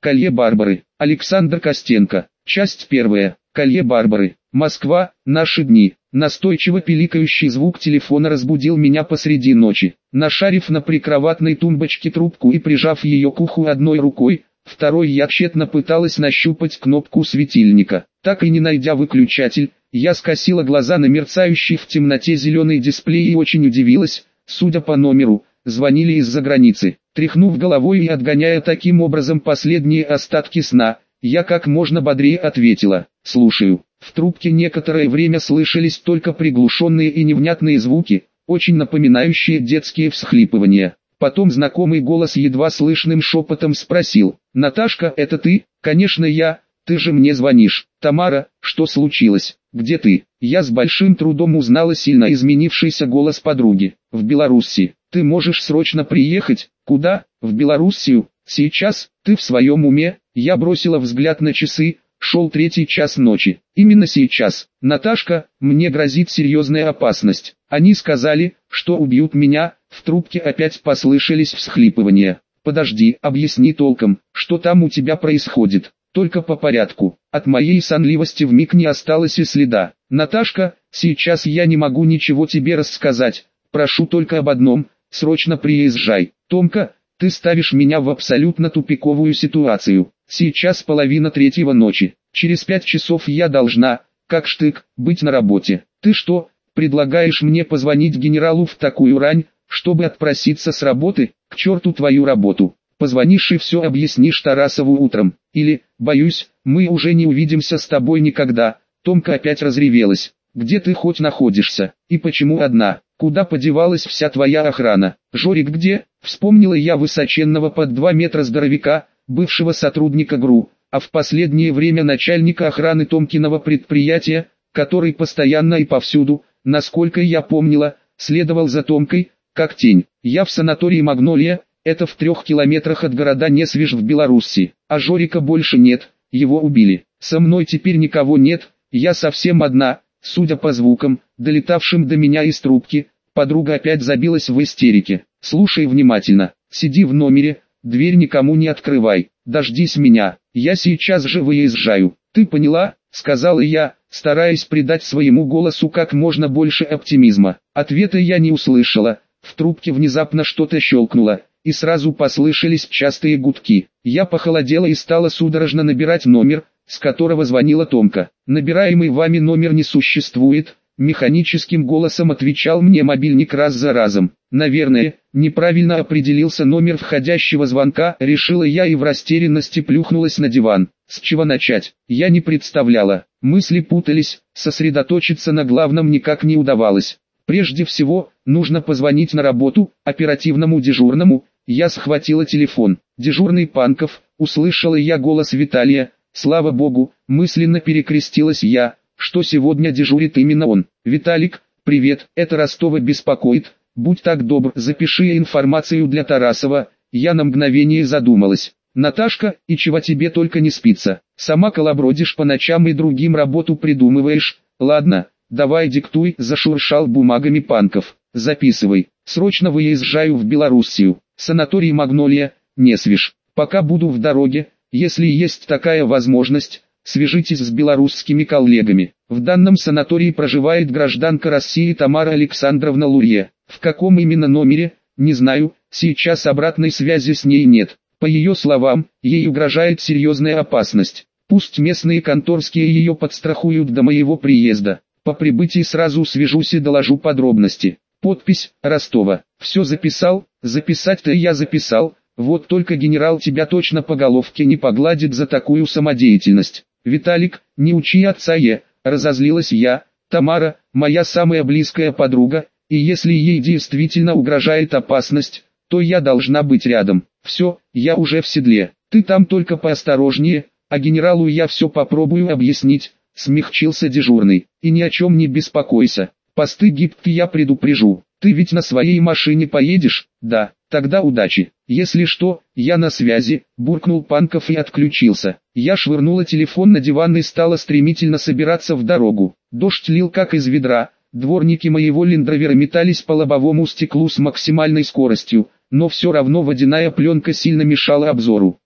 Колье Барбары. Александр Костенко. Часть 1. Колье Барбары. Москва. Наши дни. Настойчиво пиликающий звук телефона разбудил меня посреди ночи. Нашарив на прикроватной тумбочке трубку и прижав ее к уху одной рукой, второй я тщетно пыталась нащупать кнопку светильника. Так и не найдя выключатель, я скосила глаза на мерцающий в темноте зеленый дисплей и очень удивилась, судя по номеру, звонили из-за границы. Тряхнув головой и отгоняя таким образом последние остатки сна, я как можно бодрее ответила: «Слушаю». В трубке некоторое время слышались только приглушенные и невнятные звуки, очень напоминающие детские всхлипывания. Потом знакомый голос едва слышным шепотом спросил: «Наташка, это ты?» «Конечно я, ты же мне звонишь». «Тамара, что случилось? Где ты?» Я с большим трудом узнала сильно изменившийся голос подруги. «В Белоруссии. Ты можешь срочно приехать?» «Куда? В Белоруссию? Сейчас? Ты в своем уме?» Я бросила взгляд на часы. Шел 3 час ночи. Именно сейчас. «Наташка, мне грозит серьезная опасность. Они сказали, что убьют меня». В трубке опять послышались всхлипывания. «Подожди, объясни толком, что там у тебя происходит. Только по порядку». От моей сонливости вмиг не осталось и следа. «Наташка, сейчас я не могу ничего тебе рассказать. Прошу только об одном, срочно приезжай. Томка, ты ставишь меня в абсолютно тупиковую ситуацию. Сейчас 2:30 ночи. Через 5 часов я должна, как штык, быть на работе. Ты что, предлагаешь мне позвонить генералу в такую рань, чтобы отпроситься с работы? К черту твою работу. Позвонишь и все объяснишь Тарасову утром. Или, боюсь, мы уже не увидимся с тобой никогда». Томка опять разревелась. «Где ты хоть находишься? И почему одна? Куда подевалась вся твоя охрана? Жорик где?» Вспомнила я высоченного под 2 метра здоровяка, бывшего сотрудника ГРУ, а в последнее время начальника охраны Томкиного предприятия, который постоянно и повсюду, насколько я помнила, следовал за Томкой, как тень. Я в санатории «Магнолия», это в 3 километрах от города Несвиж в Белоруссии, а Жорика больше нет, его убили. Со мной теперь никого нет, я совсем одна. Судя по звукам, долетавшим до меня из трубки, подруга опять забилась в истерике. «Слушай внимательно, сиди в номере, дверь никому не открывай, дождись меня, я сейчас же выезжаю. Ты поняла?» — сказала я, стараясь придать своему голосу как можно больше оптимизма. Ответа я не услышала, в трубке внезапно что-то щелкнуло, и сразу послышались частые гудки. Я похолодела и стала судорожно набирать номер, с которого звонила Томка. «Набираемый вами номер не существует», — механическим голосом отвечал мне мобильник раз за разом. «Наверное, неправильно определился номер входящего звонка», — решила я и в растерянности плюхнулась на диван. С чего начать? Я не представляла. Мысли путались, сосредоточиться на главном никак не удавалось. Прежде всего, нужно позвонить на работу, оперативному дежурному. Я схватила телефон. «Дежурный Панков», — услышала я голос Виталия. Слава богу, мысленно перекрестилась я, что сегодня дежурит именно он. «Виталик, привет, это Ростова беспокоит, будь так добр, запиши информацию для Тарасова». Я на мгновение задумалась. «Наташка, и чего тебе только не спится? Сама колобродишь по ночам и другим работу придумываешь. Ладно, давай диктуй», — зашуршал бумагами Панков. «Записывай. Срочно выезжаю в Белоруссию. Санаторий «Магнолия», Несвиж. Пока буду в дороге. Если есть такая возможность, свяжитесь с белорусскими коллегами. В данном санатории проживает гражданка России Тамара Александровна Лурье. В каком именно номере, не знаю, сейчас обратной связи с ней нет. По ее словам, ей угрожает серьезная опасность. Пусть местные конторские ее подстрахуют до моего приезда. По прибытии сразу свяжусь и доложу подробности. Подпись: Ростова. Все записал? Записать-то я записал. Вот только генерал тебя точно по головке не погладит за такую самодеятельность. «Виталик, не учи отца разозлилась я. «Тамара, моя самая близкая подруга, и если ей действительно угрожает опасность, то я должна быть рядом. Все, я уже в седле. Ты там только поосторожнее, а генералу я все попробую объяснить», — смягчился дежурный. «И ни о чем не беспокойся. Посты гибкие я предупрежу. Ты ведь на своей машине поедешь?» «Да, тогда удачи. Если что, я на связи», — буркнул Панков и отключился. Я швырнула телефон на диван и стала стремительно собираться в дорогу. Дождь лил как из ведра, дворники моего лендровера метались по лобовому стеклу с максимальной скоростью, но все равно водяная пленка сильно мешала обзору.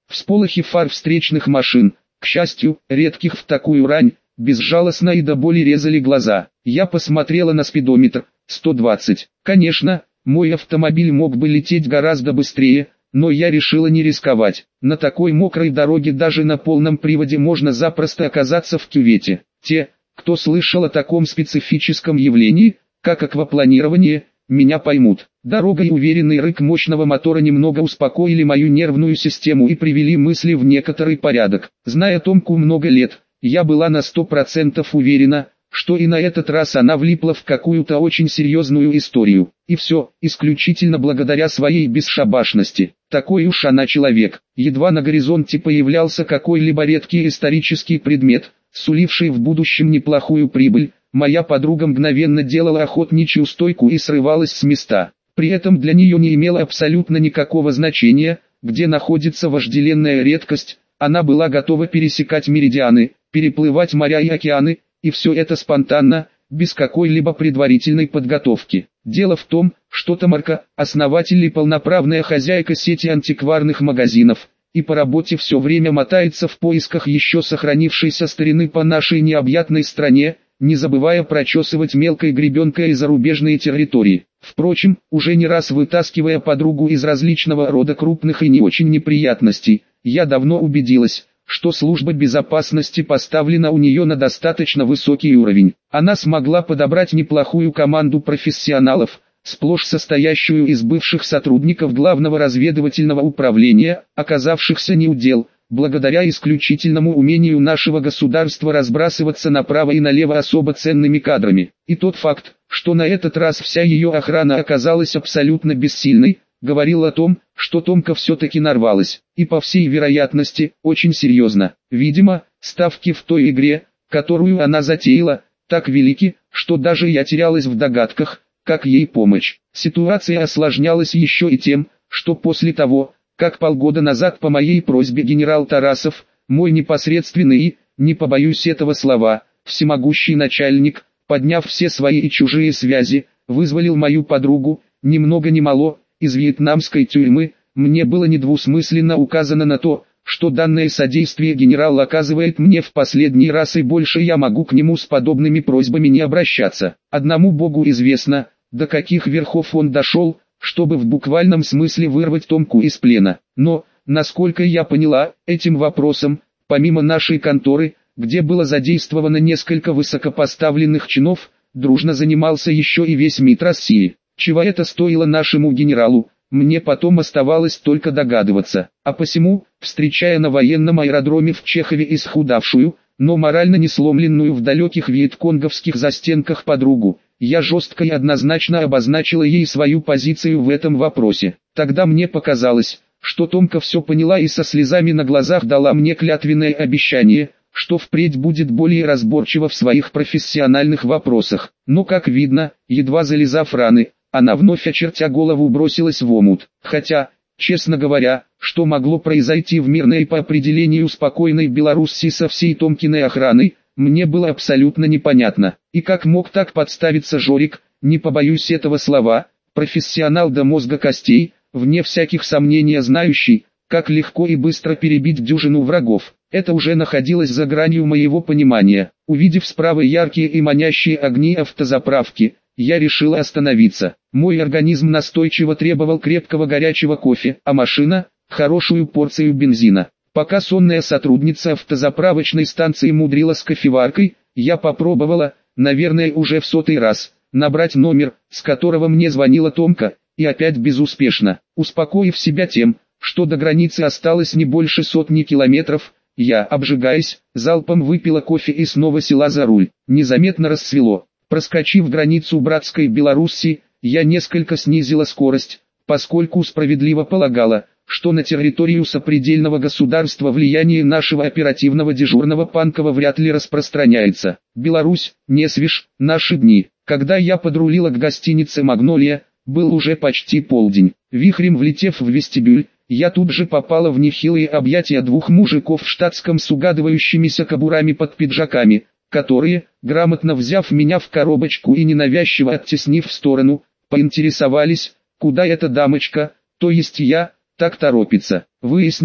всполохи фар встречных машин, к счастью, редких в такую рань, безжалостно и до боли резали глаза. Я посмотрела на спидометр, 120. Конечно, мой автомобиль мог бы лететь гораздо быстрее, но я решила не рисковать. На такой мокрой дороге даже на полном приводе можно запросто оказаться в кювете. Те, кто слышал о таком специфическом явлении, как аквапланирование, меня поймут. Дорога и уверенный рык мощного мотора немного успокоили мою нервную систему и привели мысли в некоторый порядок. Зная Томку много лет, я была на 100% уверена, что и на этот раз она влипла в какую-то очень серьезную историю. И все, исключительно благодаря своей бесшабашности. Такой уж она человек. Едва на горизонте появлялся какой-либо редкий исторический предмет, суливший в будущем неплохую прибыль, моя подруга мгновенно делала охотничью стойку и срывалась с места. При этом для нее не имело абсолютно никакого значения, где находится вожделенная редкость, она была готова пересекать меридианы, переплывать моря и океаны, и все это спонтанно, без какой-либо предварительной подготовки. Дело в том, что Тамарка – основатель и полноправная хозяйка сети антикварных магазинов, и по работе все время мотается в поисках еще сохранившейся старины по нашей необъятной стране, не забывая прочесывать мелкой гребенкой и зарубежные территории. Впрочем, уже не раз вытаскивая подругу из различного рода крупных и не очень неприятностей, я давно убедилась, что служба безопасности поставлена у нее на достаточно высокий уровень. Она смогла подобрать неплохую команду профессионалов, сплошь состоящую из бывших сотрудников Главного разведывательного управления, оказавшихся неудел, благодаря исключительному умению нашего государства разбрасываться направо и налево особо ценными кадрами. И тот факт, что на этот раз вся ее охрана оказалась абсолютно бессильной, говорил о том, что Томка все-таки нарвалась, и по всей вероятности, очень серьезно. Видимо, ставки в той игре, которую она затеяла, так велики, что даже я терялась в догадках, как ей помочь. Ситуация осложнялась еще и тем, что после того, как полгода назад по моей просьбе генерал Тарасов, мой непосредственный и, не побоюсь этого слова, всемогущий начальник, подняв все свои и чужие связи, вызволил мою подругу, ни много ни мало, из вьетнамской тюрьмы, мне было недвусмысленно указано на то, что данное содействие генерал оказывает мне в последний раз и больше я могу к нему с подобными просьбами не обращаться. Одному Богу известно, до каких верхов он дошел, чтобы в буквальном смысле вырвать Томку из плена. Но, насколько я поняла, этим вопросом, помимо нашей конторы, где было задействовано несколько высокопоставленных чинов, дружно занимался еще и весь МИД России. Чего это стоило нашему генералу, мне потом оставалось только догадываться. А посему, встречая на военном аэродроме в Чехове исхудавшую, но морально не сломленную в далеких вьетконговских застенках подругу, я жестко и однозначно обозначила ей свою позицию в этом вопросе. Тогда мне показалось, что Томка все поняла и со слезами на глазах дала мне клятвенное обещание, что впредь будет более разборчива в своих профессиональных вопросах. Но, как видно, едва залезав раны, она вновь очертя голову бросилась в омут. Хотя, честно говоря, что могло произойти в мирной по определению спокойной Белоруссии со всей Томкиной охраной, мне было абсолютно непонятно. И как мог так подставиться Жорик, не побоюсь этого слова, профессионал до мозга костей, вне всяких сомнений знающий, как легко и быстро перебить дюжину врагов. Это уже находилось за гранью моего понимания. Увидев справа яркие и манящие огни автозаправки, я решила остановиться. Мой организм настойчиво требовал крепкого горячего кофе, а машина – хорошую порцию бензина. Пока сонная сотрудница автозаправочной станции мудрила с кофеваркой, я попробовала, наверное уже в 100-й раз, набрать номер, с которого мне звонила Томка, и опять безуспешно. Успокоив себя тем, что до границы осталось не больше 100 километров, я, обжигаясь, залпом выпила кофе и снова села за руль. Незаметно рассвело. Проскочив границу братской Белоруссии, я несколько снизила скорость, поскольку справедливо полагала, что на территорию сопредельного государства влияние нашего оперативного дежурного Панкова вряд ли распространяется. Беларусь, Несвиж, наши дни. Когда я подрулила к гостинице «Магнолия», был уже почти полдень. Вихрем влетев в вестибюль, я тут же попала в нехилые объятия двух мужиков в штатском с угадывающимися кобурами под пиджаками, которые, грамотно взяв меня в коробочку и ненавязчиво оттеснив в сторону, поинтересовались, куда эта дамочка, то есть я, так торопится. Выяснив,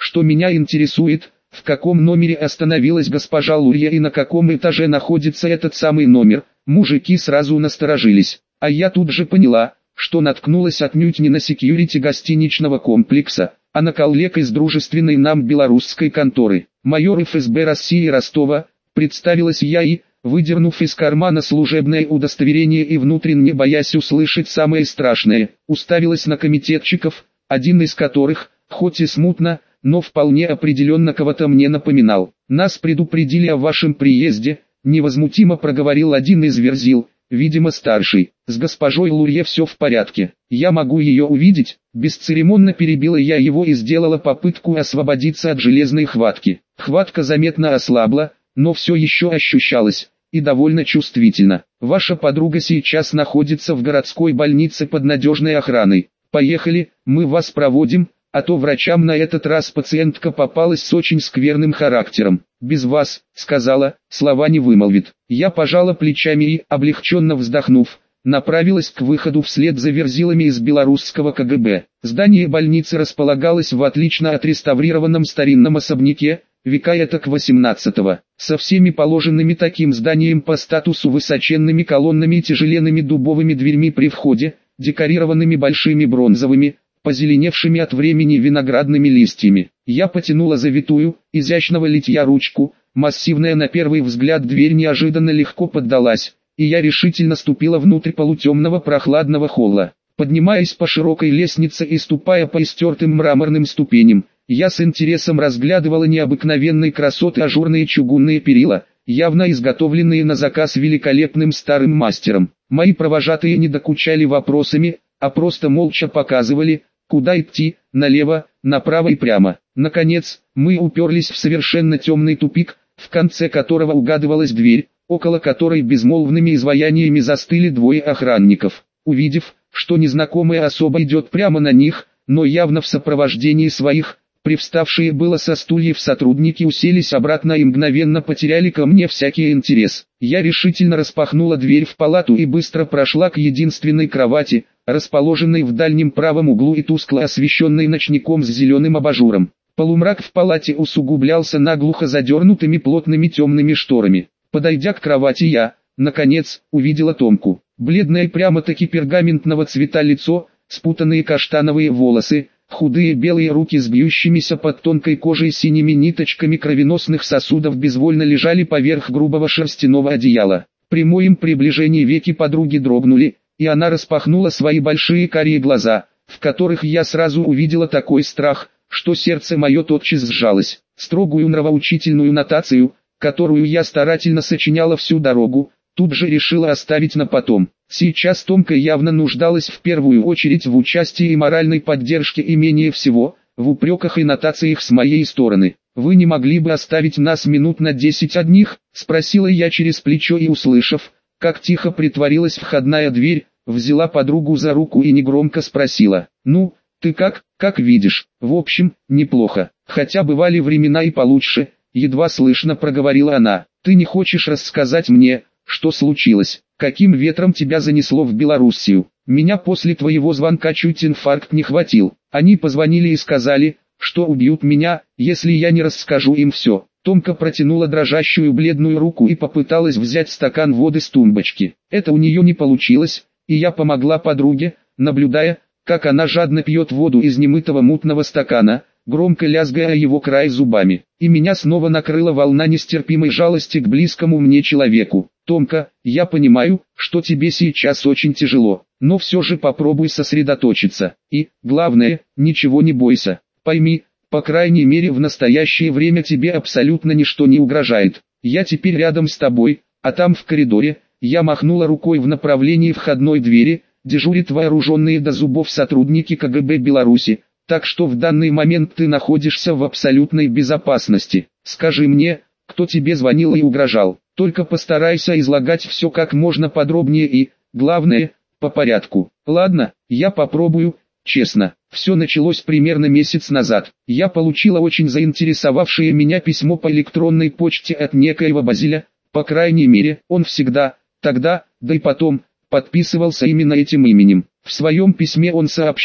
что меня интересует, в каком номере остановилась госпожа Лурья и на каком этаже находится этот самый номер. Мужики сразу насторожились, а я тут же поняла, что наткнулась отнюдь не на секьюрити гостиничного комплекса, а на коллег из дружественной нам белорусской конторы. Майор ФСБ России Ростова, представилась я и, выдернув из кармана служебное удостоверение и внутренне боясь услышать самое страшное, уставилась на комитетчиков, один из которых, хоть и смутно, но вполне определенно кого-то мне напоминал. «Нас предупредили о вашем приезде», — невозмутимо проговорил один из верзил, видимо старший. «С госпожой Лурье все в порядке. Я могу ее увидеть?» Бесцеремонно перебила я его и сделала попытку освободиться от железной хватки. Хватка заметно ослабла, но все еще ощущалась, и довольно чувствительно. «Ваша подруга сейчас находится в городской больнице под надежной охраной. Поехали, мы вас проводим, а то врачам на этот раз пациентка попалась с очень скверным характером. Без вас», — сказала, слова не вымолвит. Я пожала плечами и, облегченно вздохнув, направилась к выходу вслед за верзилами из белорусского КГБ. Здание больницы располагалось в отлично отреставрированном старинном особняке, века этак 18-го, со всеми положенными таким зданием по статусу высоченными колоннами и тяжеленными дубовыми дверьми при входе, декорированными большими бронзовыми, позеленевшими от времени виноградными листьями. Я потянула завитую, изящного литья ручку, массивная на первый взгляд дверь неожиданно легко поддалась, и я решительно ступила внутрь полутемного прохладного холла. Поднимаясь по широкой лестнице и ступая по истертым мраморным ступеням, я с интересом разглядывала необыкновенной красоты ажурные чугунные перила, явно изготовленные на заказ великолепным старым мастером. Мои провожатые не докучали вопросами, а просто молча показывали, куда идти, налево, направо и прямо. Наконец, мы уперлись в совершенно темный тупик, в конце которого угадывалась дверь, около которой безмолвными изваяниями застыли двое охранников. Увидев, что незнакомая особа идет прямо на них, но явно в сопровождении своих, привставшие было со стульев сотрудники уселись обратно и мгновенно потеряли ко мне всякий интерес. Я решительно распахнула дверь в палату и быстро прошла к единственной кровати, расположенной в дальнем правом углу и тускло освещенной ночником с зеленым абажуром. Полумрак в палате усугублялся наглухо задернутыми плотными темными шторами. Подойдя к кровати я, наконец, увидела Томку. Бледное прямо-таки пергаментного цвета лицо, спутанные каштановые волосы, худые белые руки с бьющимися под тонкой кожей синими ниточками кровеносных сосудов безвольно лежали поверх грубого шерстяного одеяла. При моем приближении веки подруги дрогнули, и она распахнула свои большие карие глаза, в которых я сразу увидела такой страх, что сердце мое тотчас сжалось. Строгую нравоучительную нотацию, которую я старательно сочиняла всю дорогу, тут же решила оставить на потом. Сейчас Томка явно нуждалась в первую очередь в участии и моральной поддержке и менее всего, в упреках и нотациях с моей стороны. «Вы не могли бы оставить нас минут на 10 одних?» — спросила я через плечо и услышав, как тихо притворилась входная дверь, взяла подругу за руку и негромко спросила: «Ну, ты как видишь, в общем, неплохо, хотя бывали времена и получше», едва слышно проговорила она. «Ты не хочешь рассказать мне, что случилось? Каким ветром тебя занесло в Белоруссию? Меня после твоего звонка чуть инфаркт не хватил. Они позвонили и сказали, что убьют меня, если я не расскажу им все». Томка протянула дрожащую бледную руку и попыталась взять стакан воды с тумбочки. Это у нее не получилось, и я помогла подруге, наблюдая, как она жадно пьет воду из немытого мутного стакана, громко лязгая его край зубами. И меня снова накрыла волна нестерпимой жалости к близкому мне человеку. «Томка, я понимаю, что тебе сейчас очень тяжело, но все же попробуй сосредоточиться. И, главное, ничего не бойся. Пойми, по крайней мере в настоящее время тебе абсолютно ничто не угрожает. Я теперь рядом с тобой, а там в коридоре», я махнула рукой в направлении входной двери, «дежурят вооруженные до зубов сотрудники КГБ Беларуси, так что в данный момент ты находишься в абсолютной безопасности. Скажи мне, кто тебе звонил и угрожал. Только постарайся излагать все как можно подробнее и, главное, по порядку. Ладно, я попробую». Честно, все началось примерно месяц назад. Я получила очень заинтересовавшее меня письмо по электронной почте от некоего Базиля, по крайней мере, он всегда, тогда, да и потом, подписывался именно этим именем. В своем письме он сообщил,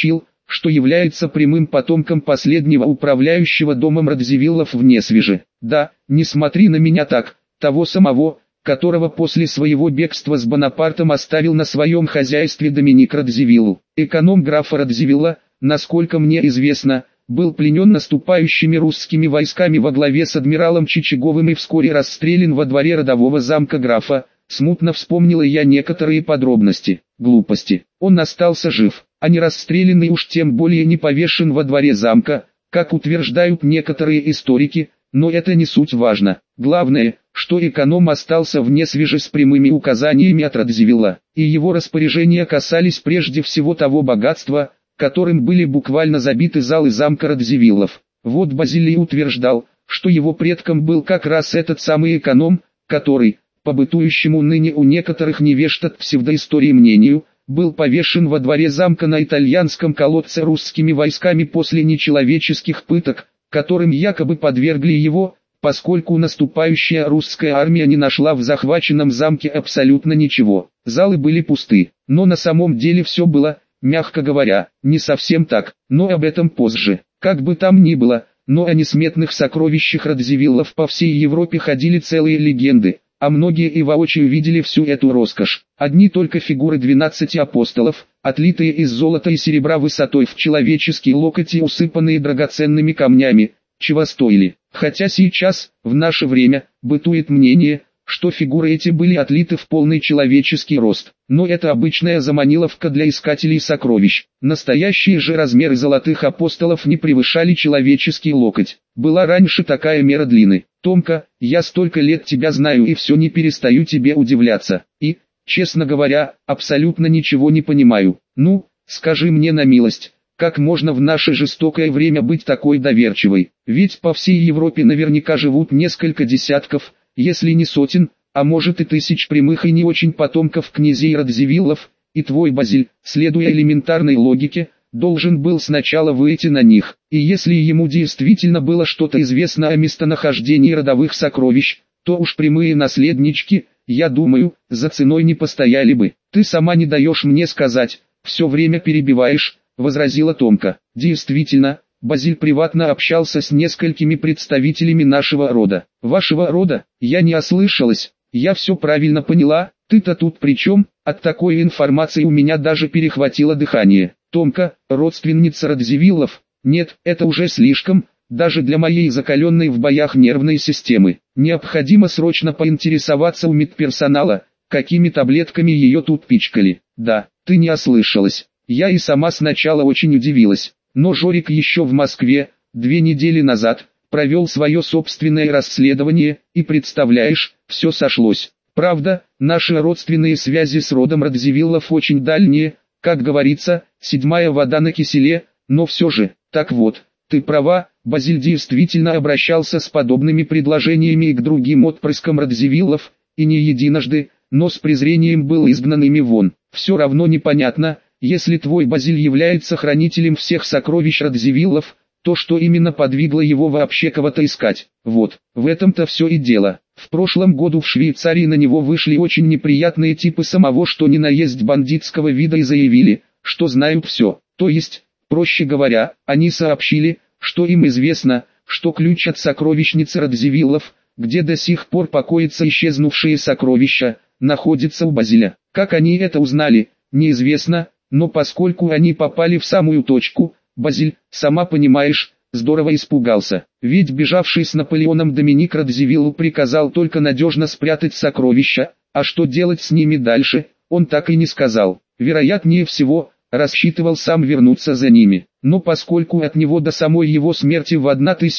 что является прямым потомком последнего управляющего домом Радзивиллов в Несвеже. Да, не смотри на меня так, того самого, которого после своего бегства с Бонапартом оставил на своем хозяйстве Доминик Радзивилл. Эконом графа Радзивилла, насколько мне известно, был пленен наступающими русскими войсками во главе с адмиралом Чичаговым и вскоре расстрелян во дворе родового замка графа. Смутно вспомнила я некоторые подробности. Глупости. Он остался жив, а не расстрелянный, уж тем более не повешен во дворе замка, как утверждают некоторые историки, но это не суть важно. Главное, что эконом остался в Несвеже с прямыми указаниями от Радзивилла, и его распоряжения касались прежде всего того богатства, которым были буквально забиты залы замка Радзивиллов. Вот Базилий утверждал, что его предком был как раз этот самый эконом, который, по бытующему ныне у некоторых невежд от псевдоистории мнению, был повешен во дворе замка на итальянском колодце русскими войсками после нечеловеческих пыток, которым якобы подвергли его, поскольку наступающая русская армия не нашла в захваченном замке абсолютно ничего. Залы были пусты, но на самом деле все было, мягко говоря, не совсем так, но об этом позже. Как бы там ни было, но о несметных сокровищах Радзивиллов по всей Европе ходили целые легенды, а многие и воочию видели всю эту роскошь. Одни только фигуры 12 апостолов, отлитые из золота и серебра высотой в человеческий локоть и усыпанные драгоценными камнями, чего стоили. Хотя сейчас, в наше время, бытует мнение, что фигуры эти были отлиты в полный человеческий рост. Но это обычная заманиловка для искателей сокровищ. Настоящие же размеры золотых апостолов не превышали человеческий локоть. Была раньше такая мера длины. Томка, я столько лет тебя знаю и все не перестаю тебе удивляться. И, честно говоря, абсолютно ничего не понимаю. Ну, скажи мне на милость, как можно в наше жестокое время быть такой доверчивой? Ведь по всей Европе наверняка живут несколько десятков, если не сотен, а может и тысяч прямых и не очень потомков князей Радзивиллов, и твой Базиль, следуя элементарной логике, должен был сначала выйти на них. И если ему действительно было что-то известно о местонахождении родовых сокровищ, то уж прямые наследнички, я думаю, за ценой не постояли бы. Ты сама не даешь мне сказать, все время перебиваешь, возразила Томка. Действительно, Базиль приватно общался с несколькими представителями нашего рода. Вашего рода? Я не ослышалась, я все правильно поняла, ты-то тут при чем? От такой информации у меня даже перехватило дыхание. Томка, родственница Радзивиллов? Нет, это уже слишком, даже для моей закаленной в боях нервной системы. Необходимо срочно поинтересоваться у медперсонала, какими таблетками ее тут пичкали. Да, ты не ослышалась. Я и сама сначала очень удивилась. Но Жорик еще в Москве, 2 недели назад, провел свое собственное расследование, и представляешь, все сошлось. Правда, наши родственные связи с родом Радзивиллов очень дальние, как говорится, 7-я вода на киселе, но все же, так вот, ты права, Базиль действительно обращался с подобными предложениями и к другим отпрыскам Радзивиллов, и не единожды, но с презрением был изгнан ими вон. Все равно непонятно, если твой Базиль является хранителем всех сокровищ Радзивиллов, то что именно подвигло его вообще кого-то искать? Вот, в этом-то все и дело. В прошлом году в Швейцарии на него вышли очень неприятные типы самого что ни на есть бандитского вида и заявили, что знают все. То есть, проще говоря, они сообщили, что им известно, что ключ от сокровищницы Радзивиллов, где до сих пор покоятся исчезнувшие сокровища, находится у Базиля. Как они это узнали, неизвестно. Но поскольку они попали в самую точку, Базиль, сама понимаешь, здорово испугался. Ведь бежавший с Наполеоном Доминик Радзивилл приказал только надежно спрятать сокровища, а что делать с ними дальше, он так и не сказал. Вероятнее всего, рассчитывал сам вернуться за ними. Но поскольку от него до самой его смерти в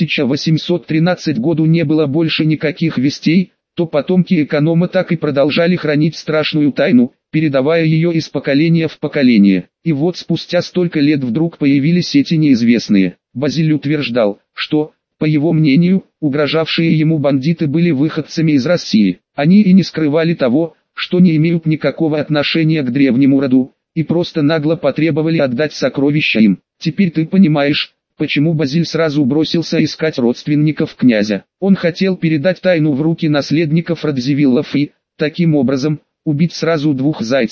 1813 году не было больше никаких вестей, то потомки эконома так и продолжали хранить страшную тайну, передавая ее из поколения в поколение. И вот спустя столько лет вдруг появились эти неизвестные. Базиль утверждал, что, по его мнению, угрожавшие ему бандиты были выходцами из России. Они и не скрывали того, что не имеют никакого отношения к древнему роду, и просто нагло потребовали отдать сокровища им. Теперь ты понимаешь, почему Базиль сразу бросился искать родственников князя. Он хотел передать тайну в руки наследников Радзивиллов и, таким образом, убить сразу 2 зайцев,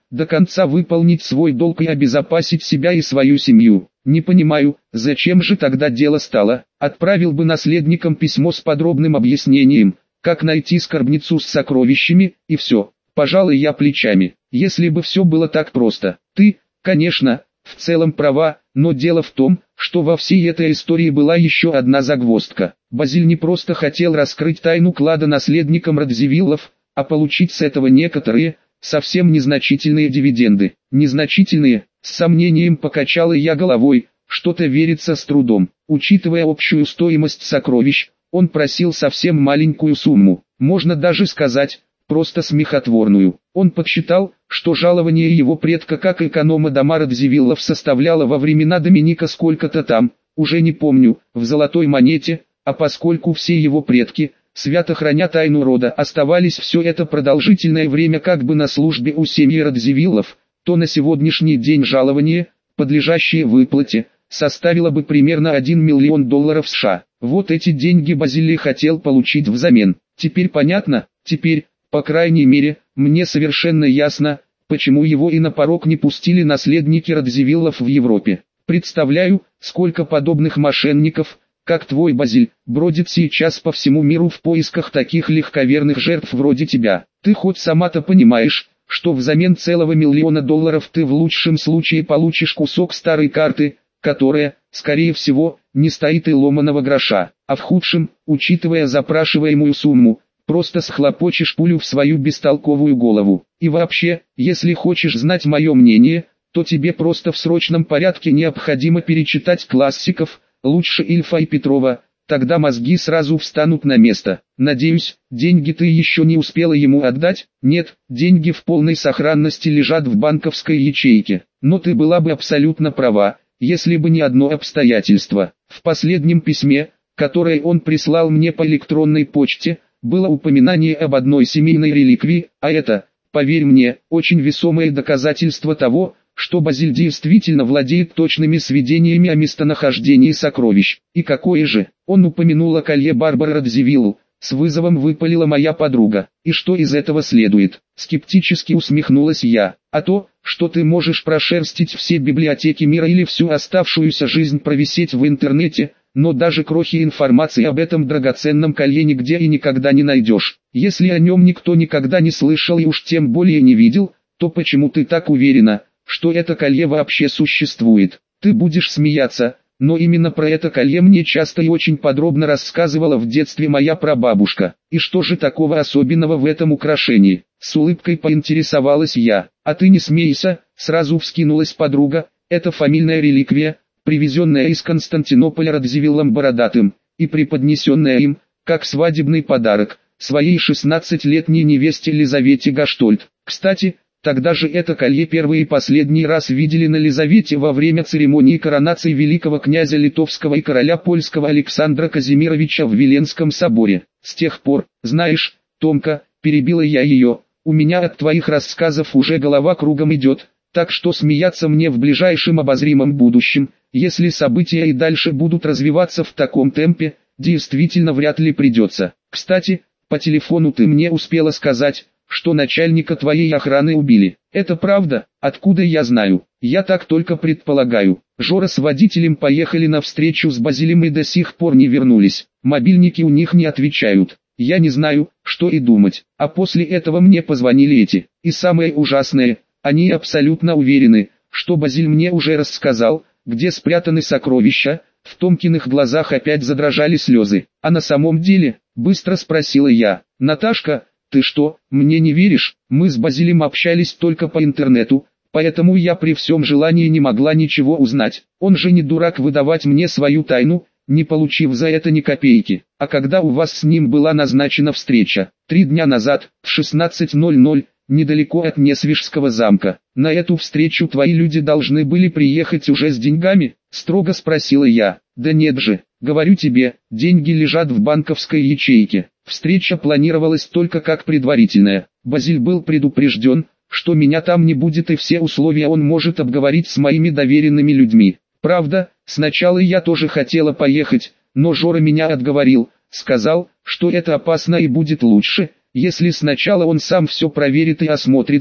до конца выполнить свой долг и обезопасить себя и свою семью. Не понимаю, зачем же тогда дело стало? Отправил бы наследникам письмо с подробным объяснением, как найти скарбницу с сокровищами, и все. Пожалуй, я плечами. Если бы все было так просто. Ты, конечно, в целом права, но дело в том, что во всей этой истории была еще одна загвоздка. Базиль не просто хотел раскрыть тайну клада наследникам Радзивиллов, а получить с этого некоторые, совсем незначительные дивиденды. Незначительные, с сомнением покачала я головой, что-то верится с трудом. Учитывая общую стоимость сокровищ, он просил совсем маленькую сумму, можно даже сказать, просто смехотворную. Он подсчитал, что жалование его предка как эконома дома Радзивиллов составляло во времена Доминика сколько-то там, уже не помню, в золотой монете, а поскольку все его предки, свято храня тайну рода, оставались все это продолжительное время как бы на службе у семьи Радзивиллов, то на сегодняшний день жалование, подлежащее выплате, составило бы примерно $1 миллион США. Вот эти деньги Базилий хотел получить взамен. Теперь понятно, теперь, по крайней мере, мне совершенно ясно, почему его и на порог не пустили наследники Радзивиллов в Европе. Представляю, сколько подобных мошенников, как твой Базиль, бродит сейчас по всему миру в поисках таких легковерных жертв вроде тебя. Ты хоть сама-то понимаешь, что взамен целого $1 миллиона ты в лучшем случае получишь кусок старой карты, которая, скорее всего, не стоит и ломаного гроша, а в худшем, учитывая запрашиваемую сумму, просто схлопочешь пулю в свою бестолковую голову. И вообще, если хочешь знать мое мнение, то тебе просто в срочном порядке необходимо перечитать классиков, лучше Ильфа и Петрова, тогда мозги сразу встанут на место. Надеюсь, деньги ты еще не успела ему отдать? Нет, деньги в полной сохранности лежат в банковской ячейке. Но ты была бы абсолютно права, если бы не одно обстоятельство. В последнем письме, которое он прислал мне по электронной почте, было упоминание об одной семейной реликвии, а это, поверь мне, очень весомое доказательство того, что Базиль действительно владеет точными сведениями о местонахождении сокровищ. И какое же? Он упомянул о колье Барбары Радзивиллу, с вызовом выпалила моя подруга. И что из этого следует? Скептически усмехнулась я. А то, что ты можешь прошерстить все библиотеки мира или всю оставшуюся жизнь провисеть в интернете, но даже крохи информации об этом драгоценном колье нигде и никогда не найдешь. Если о нем никто никогда не слышал и уж тем более не видел, то почему ты так уверена, что это колье вообще существует? Ты будешь смеяться, но именно про это колье мне часто и очень подробно рассказывала в детстве моя прабабушка. И что же такого особенного в этом украшении? С улыбкой поинтересовалась я. А ты не смейся, сразу вскинулась подруга, это фамильная реликвия, привезенная из Константинополя Радзивиллом Бородатым, и преподнесенная им, как свадебный подарок, своей 16-летней невесте Лизавете Гаштольд. Кстати, тогда же это колье первый и последний раз видели на Лизавете во время церемонии коронации великого князя Литовского и короля польского Александра Казимировича в Виленском соборе. С тех пор, знаешь, Томка, перебила я ее, у меня от твоих рассказов уже голова кругом идет, так что смеяться мне в ближайшем обозримом будущем, если события и дальше будут развиваться в таком темпе, действительно вряд ли придется. Кстати, по телефону ты мне успела сказать, что начальника твоей охраны убили. Это правда? Откуда я знаю? Я так только предполагаю. Жора с водителем поехали на встречу с Базилем и до сих пор не вернулись. Мобильники у них не отвечают. Я не знаю, что и думать. А после этого мне позвонили эти. И самое ужасное, они абсолютно уверены, что Базиль мне уже рассказал, где спрятаны сокровища. В Томкиных глазах опять задрожали слезы. А на самом деле, быстро спросила я, Наташка, ты что, мне не веришь? Мы с Базилем общались только по интернету, поэтому я при всем желании не могла ничего узнать. Он же не дурак выдавать мне свою тайну, не получив за это ни копейки. А когда у вас с ним была назначена встреча? 3 дня назад, в 16:00, недалеко от Несвижского замка. На эту встречу твои люди должны были приехать уже с деньгами? Строго спросила я. Да нет же, говорю тебе, деньги лежат в банковской ячейке. Встреча планировалась только как предварительная. Базиль был предупрежден, что меня там не будет и все условия он может обговорить с моими доверенными людьми. Правда, сначала я тоже хотела поехать, но Жора меня отговорил, сказал, что это опасно и будет лучше, если сначала он сам все проверит и осмотрится,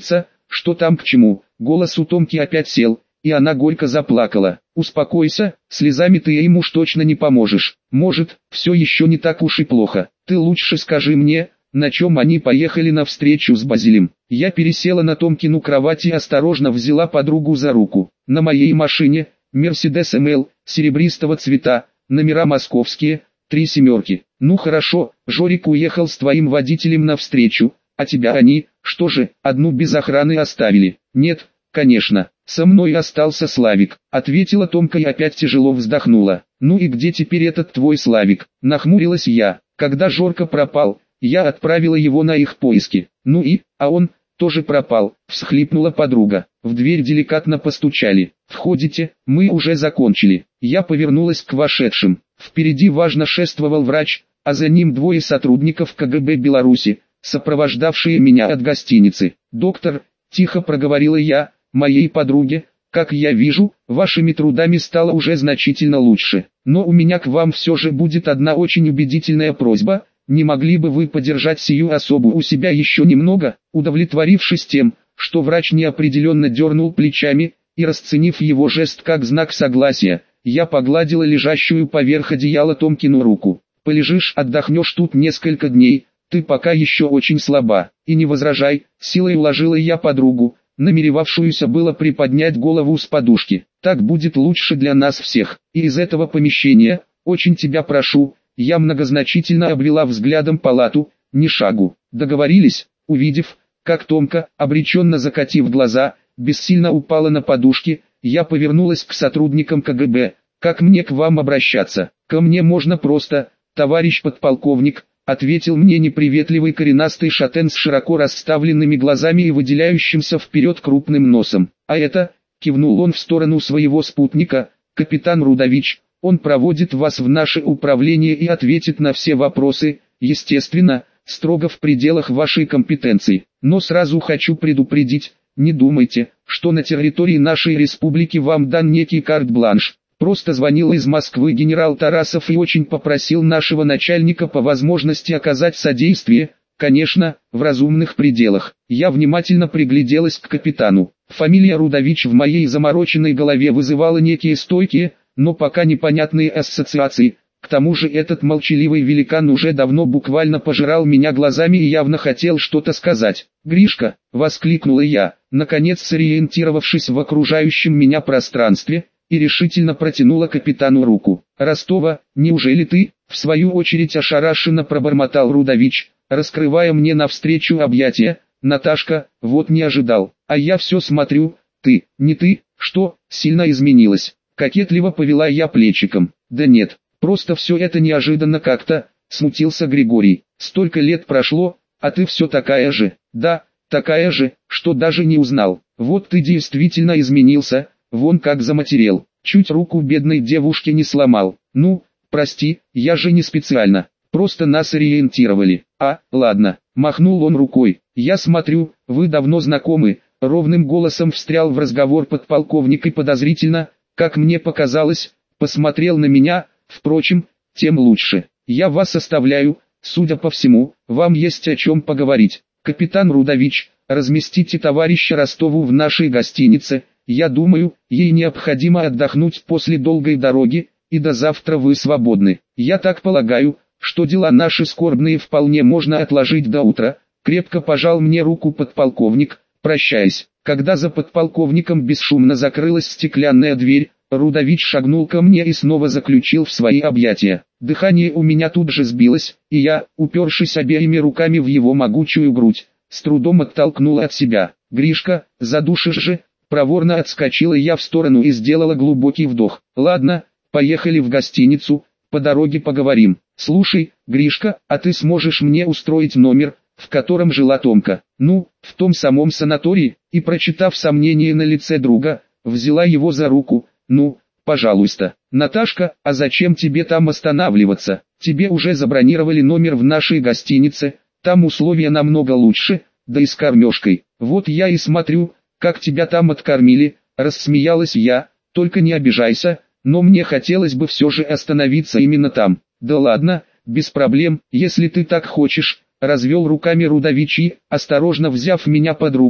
что там к чему. Голос у Томки опять сел, и она горько заплакала. Успокойся, слезами ты ей уж точно не поможешь. Может, все еще не так уж и плохо. Ты лучше скажи мне, на чем они поехали на встречу с Базилем. Я пересела на Томкину кровать и осторожно взяла подругу за руку. На моей машине, Mercedes ML, серебристого цвета, номера московские, 3 семерки. Ну хорошо, Жорик уехал с твоим водителем навстречу, а тебя они, что же, одну без охраны оставили? Нет, конечно, со мной остался Славик, ответила Томка и опять тяжело вздохнула. Ну и где теперь этот твой Славик? Нахмурилась я. Когда Жорка пропал, я отправила его на их поиски. Ну и, а он тоже пропал, всхлипнула подруга. В дверь деликатно постучали. Входите, мы уже закончили. Я повернулась к вошедшим. Впереди важно шествовал врач, а за ним двое сотрудников КГБ Беларуси, сопровождавшие меня от гостиницы. «Доктор», — тихо проговорила я, — «моей подруге, как я вижу, вашими трудами стало уже значительно лучше. Но у меня к вам все же будет одна очень убедительная просьба. Не могли бы вы подержать сию особу у себя еще немного?» Удовлетворившись тем, что врач неопределенно дернул плечами, и расценив его жест как знак согласия, я погладила лежащую поверх одеяла Томкину руку. «Полежишь, отдохнешь тут несколько дней, ты пока еще очень слаба, и не возражай», силой уложила я подругу, намеревавшуюся было приподнять голову с подушки. «Так будет лучше для нас всех, и из этого помещения, очень тебя прошу». Я многозначительно обвела взглядом палату, ни шагу. Договорились. Увидев, как Томка, обреченно закатив глаза, бессильно упала на подушки, я повернулась к сотрудникам КГБ. «Как мне к вам обращаться?» «Ко мне можно просто, товарищ подполковник», ответил мне неприветливый коренастый шатен с широко расставленными глазами и выделяющимся вперед крупным носом. «А это», кивнул он в сторону своего спутника, «капитан Рудович. Он проводит вас в наше управление и ответит на все вопросы, естественно, строго в пределах вашей компетенции. Но сразу хочу предупредить, не думайте, что на территории нашей республики вам дан некий карт-бланш. Просто звонил из Москвы генерал Тарасов и очень попросил нашего начальника по возможности оказать содействие, конечно, в разумных пределах». Я внимательно пригляделась к капитану. Фамилия Рудович в моей замороченной голове вызывала некие стойкие, но пока непонятные ассоциации. К тому же этот молчаливый великан уже давно буквально пожирал меня глазами и явно хотел что-то сказать. «Гришка!» — воскликнула я, наконец сориентировавшись в окружающем меня пространстве, и решительно протянула капитану руку. «Ростова, неужели ты?» — в свою очередь ошарашенно пробормотал Рудович, раскрывая мне навстречу объятия. «Наташка, вот не ожидал, а я все смотрю, ты, не ты, что, сильно изменилась?» Кокетливо повела я плечиком. «Да нет, просто все это неожиданно как-то», смутился Григорий. «Столько лет прошло, а ты все такая же». «Да, такая же, что даже не узнал. Вот ты действительно изменился, вон как заматерел. Чуть руку бедной девушке не сломал. Ну, прости, я же не специально, просто нас ориентировали». «А, ладно», махнул он рукой. «Я смотрю, вы давно знакомы», ровным голосом встрял в разговор подполковник и подозрительно, как мне показалось, посмотрел на меня. «Впрочем, тем лучше. Я вас оставляю, судя по всему, вам есть о чем поговорить. Капитан Рудович, разместите товарища Ростову в нашей гостинице, я думаю, ей необходимо отдохнуть после долгой дороги, и до завтра вы свободны. Я так полагаю, что дела наши скорбные вполне можно отложить до утра», крепко пожал мне руку подполковник, прощаясь. Когда за подполковником бесшумно закрылась стеклянная дверь, Рудович шагнул ко мне и снова заключил в свои объятия. Дыхание у меня тут же сбилось, и я, упершись обеими руками в его могучую грудь, с трудом оттолкнул от себя. «Гришка, задушишь же!» Проворно отскочила я в сторону и сделала глубокий вдох. «Ладно, поехали в гостиницу, по дороге поговорим. Слушай, Гришка, а ты сможешь мне устроить номер, в котором жила Томка?» «Ну, в том самом санатории», и, прочитав сомнение на лице друга, взяла его за руку. «Ну, пожалуйста. Наташка, а зачем тебе там останавливаться? Тебе уже забронировали номер в нашей гостинице, там условия намного лучше, да и с кормежкой. Вот я и смотрю, как тебя там откормили», рассмеялась я. «Только не обижайся, но мне хотелось бы все же остановиться именно там». «Да ладно, без проблем, если ты так хочешь», развел руками Рудович и, осторожно взяв меня под руку,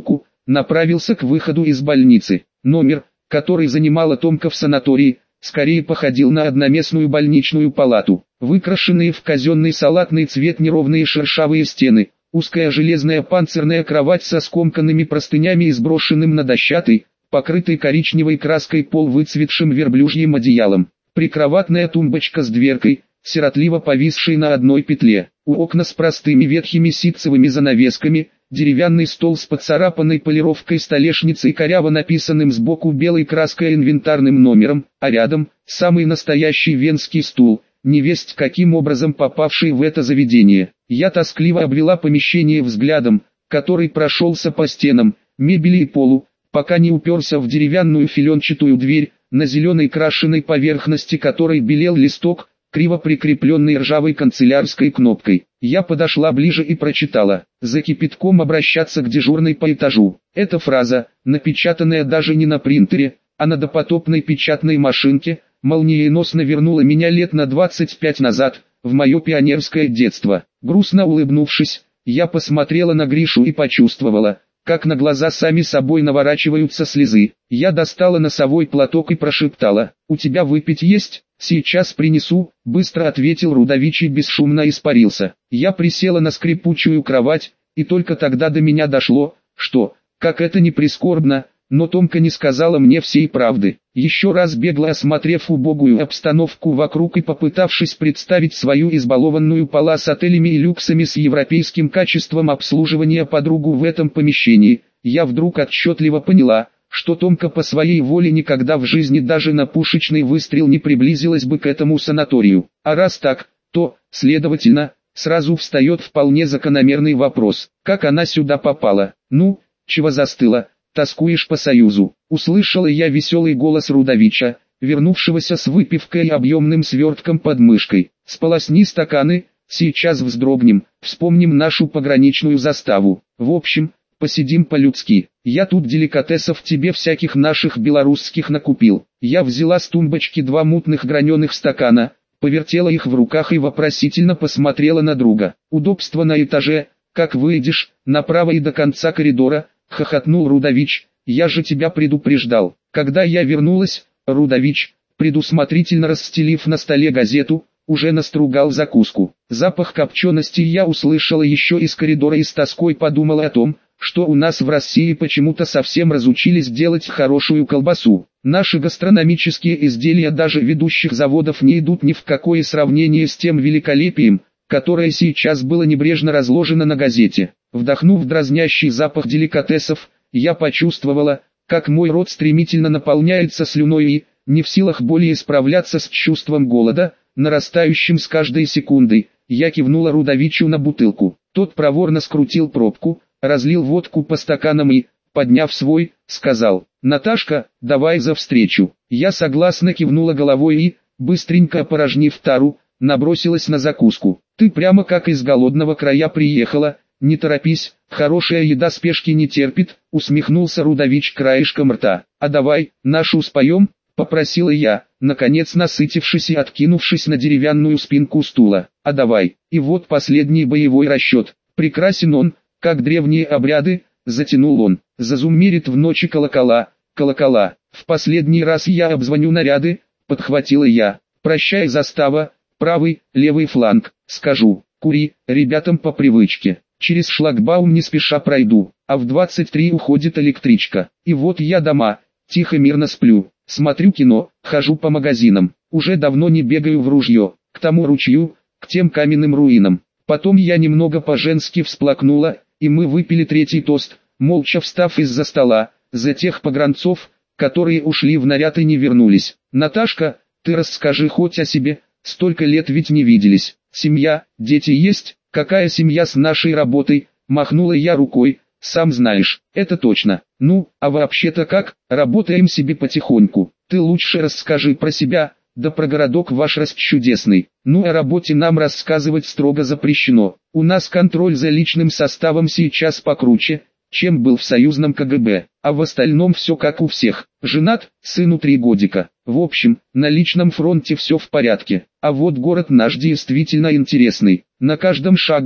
направился к выходу из больницы. Номер, который занимала Томка в санатории, скорее походил на одноместную больничную палату. Выкрашенные в казенный салатный цвет неровные шершавые стены, узкая железная панцирная кровать со скомканными простынями и сброшенным на дощатый, покрытый коричневой краской пол выцветшим верблюжьим одеялом. Прикроватная тумбочка с дверкой, сиротливо повисшей на одной петле. У окна с простыми ветхими ситцевыми занавесками, деревянный стол с поцарапанной полировкой столешницей, коряво написанным сбоку белой краской инвентарным номером, а рядом самый настоящий венский стул, невесть каким образом попавший в это заведение. Я тоскливо обвела помещение взглядом, который прошелся по стенам, мебели и полу, пока не уперся в деревянную филенчатую дверь, на зеленой крашеной поверхности которой белел листок, криво прикрепленный ржавой канцелярской кнопкой. Я подошла ближе и прочитала: «За кипятком обращаться к дежурной по этажу». Эта фраза, напечатанная даже не на принтере, а на допотопной печатной машинке, молниеносно вернула меня лет на 25 назад, в мое пионерское детство. Грустно улыбнувшись, я посмотрела на Гришу и почувствовала, как на глаза сами собой наворачиваются слезы. Я достала носовой платок и прошептала: «У тебя выпить есть?» «Сейчас принесу», — быстро ответил Рудович и бесшумно испарился. Я присела на скрипучую кровать, и только тогда до меня дошло, что, как это ни прискорбно, но Томка не сказала мне всей правды. Еще раз бегло осмотрев убогую обстановку вокруг и попытавшись представить свою избалованную палас отелями и люксами с европейским качеством обслуживания подругу в этом помещении, я вдруг отчетливо поняла, что Томка по своей воле никогда в жизни даже на пушечный выстрел не приблизилась бы к этому санаторию. А раз так, то, следовательно, сразу встает вполне закономерный вопрос: как она сюда попала? «Ну, чего застыла? Тоскуешь по Союзу?» Услышала я веселый голос Рудовича, вернувшегося с выпивкой и объемным свертком под мышкой. «Сполосни стаканы, сейчас вздрогнем, вспомним нашу пограничную заставу. В общем, посидим по-людски. Я тут деликатесов тебе всяких наших белорусских накупил». Я взяла с тумбочки 2 мутных граненых стакана, повертела их в руках и вопросительно посмотрела на друга. «Удобство на этаже, как выйдешь, направо и до конца коридора», — хохотнул Рудович. «Я же тебя предупреждал». Когда я вернулась, Рудович, предусмотрительно расстелив на столе газету, уже настругал закуску. Запах копчености я услышала еще из коридора и с тоской подумала о том, что у нас в России почему-то совсем разучились делать хорошую колбасу. Наши гастрономические изделия даже ведущих заводов не идут ни в какое сравнение с тем великолепием, которое сейчас было небрежно разложено на газете. Вдохнув дразнящий запах деликатесов, я почувствовала, как мой рот стремительно наполняется слюной и, не в силах более справляться с чувством голода, нарастающим с каждой секундой, я кивнула Рудовичу на бутылку. Тот проворно скрутил пробку, разлил водку по стаканам и, подняв свой, сказал: «Наташка, давай за встречу». Я согласно кивнула головой и, быстренько опорожнив тару, набросилась на закуску. «Ты прямо как из голодного края приехала, не торопись, хорошая еда спешки не терпит», — усмехнулся Рудович краешком рта. «А давай, нашу споем?» — попросила я, наконец насытившись и откинувшись на деревянную спинку стула. «А давай». И вот последний боевой расчет. Прекрасен он, как древние обряды, затянул он. «Зазумерит в ночи колокола, колокола. В последний раз я обзвоню наряды», — подхватила я. «Прощай, застава, правый, левый фланг, скажу, кури, ребятам по привычке. Через шлагбаум не спеша пройду, а в 23 уходит электричка. И вот я дома, тихо мирно сплю, смотрю кино, хожу по магазинам, уже давно не бегаю в ружье, к тому ручью, к тем каменным руинам». Потом я немного по-женски всплакнула, и мы выпили третий тост, молча встав из-за стола, за тех погранцов, которые ушли в наряд и не вернулись. «Наташка, ты расскажи хоть о себе, столько лет ведь не виделись. Семья, дети есть?» «Какая семья с нашей работой?» — махнула я рукой. «Сам знаешь, это точно. Ну, а вообще-то как? Работаем себе потихоньку. Ты лучше расскажи про себя, да про городок ваш расчудесный. Ну, о работе нам рассказывать строго запрещено. У нас контроль за личным составом сейчас покруче, чем был в союзном КГБ, а в остальном все как у всех. Женат, сыну 3 годика. В общем, на личном фронте все в порядке. А вот город наш действительно интересный. На каждом шагу,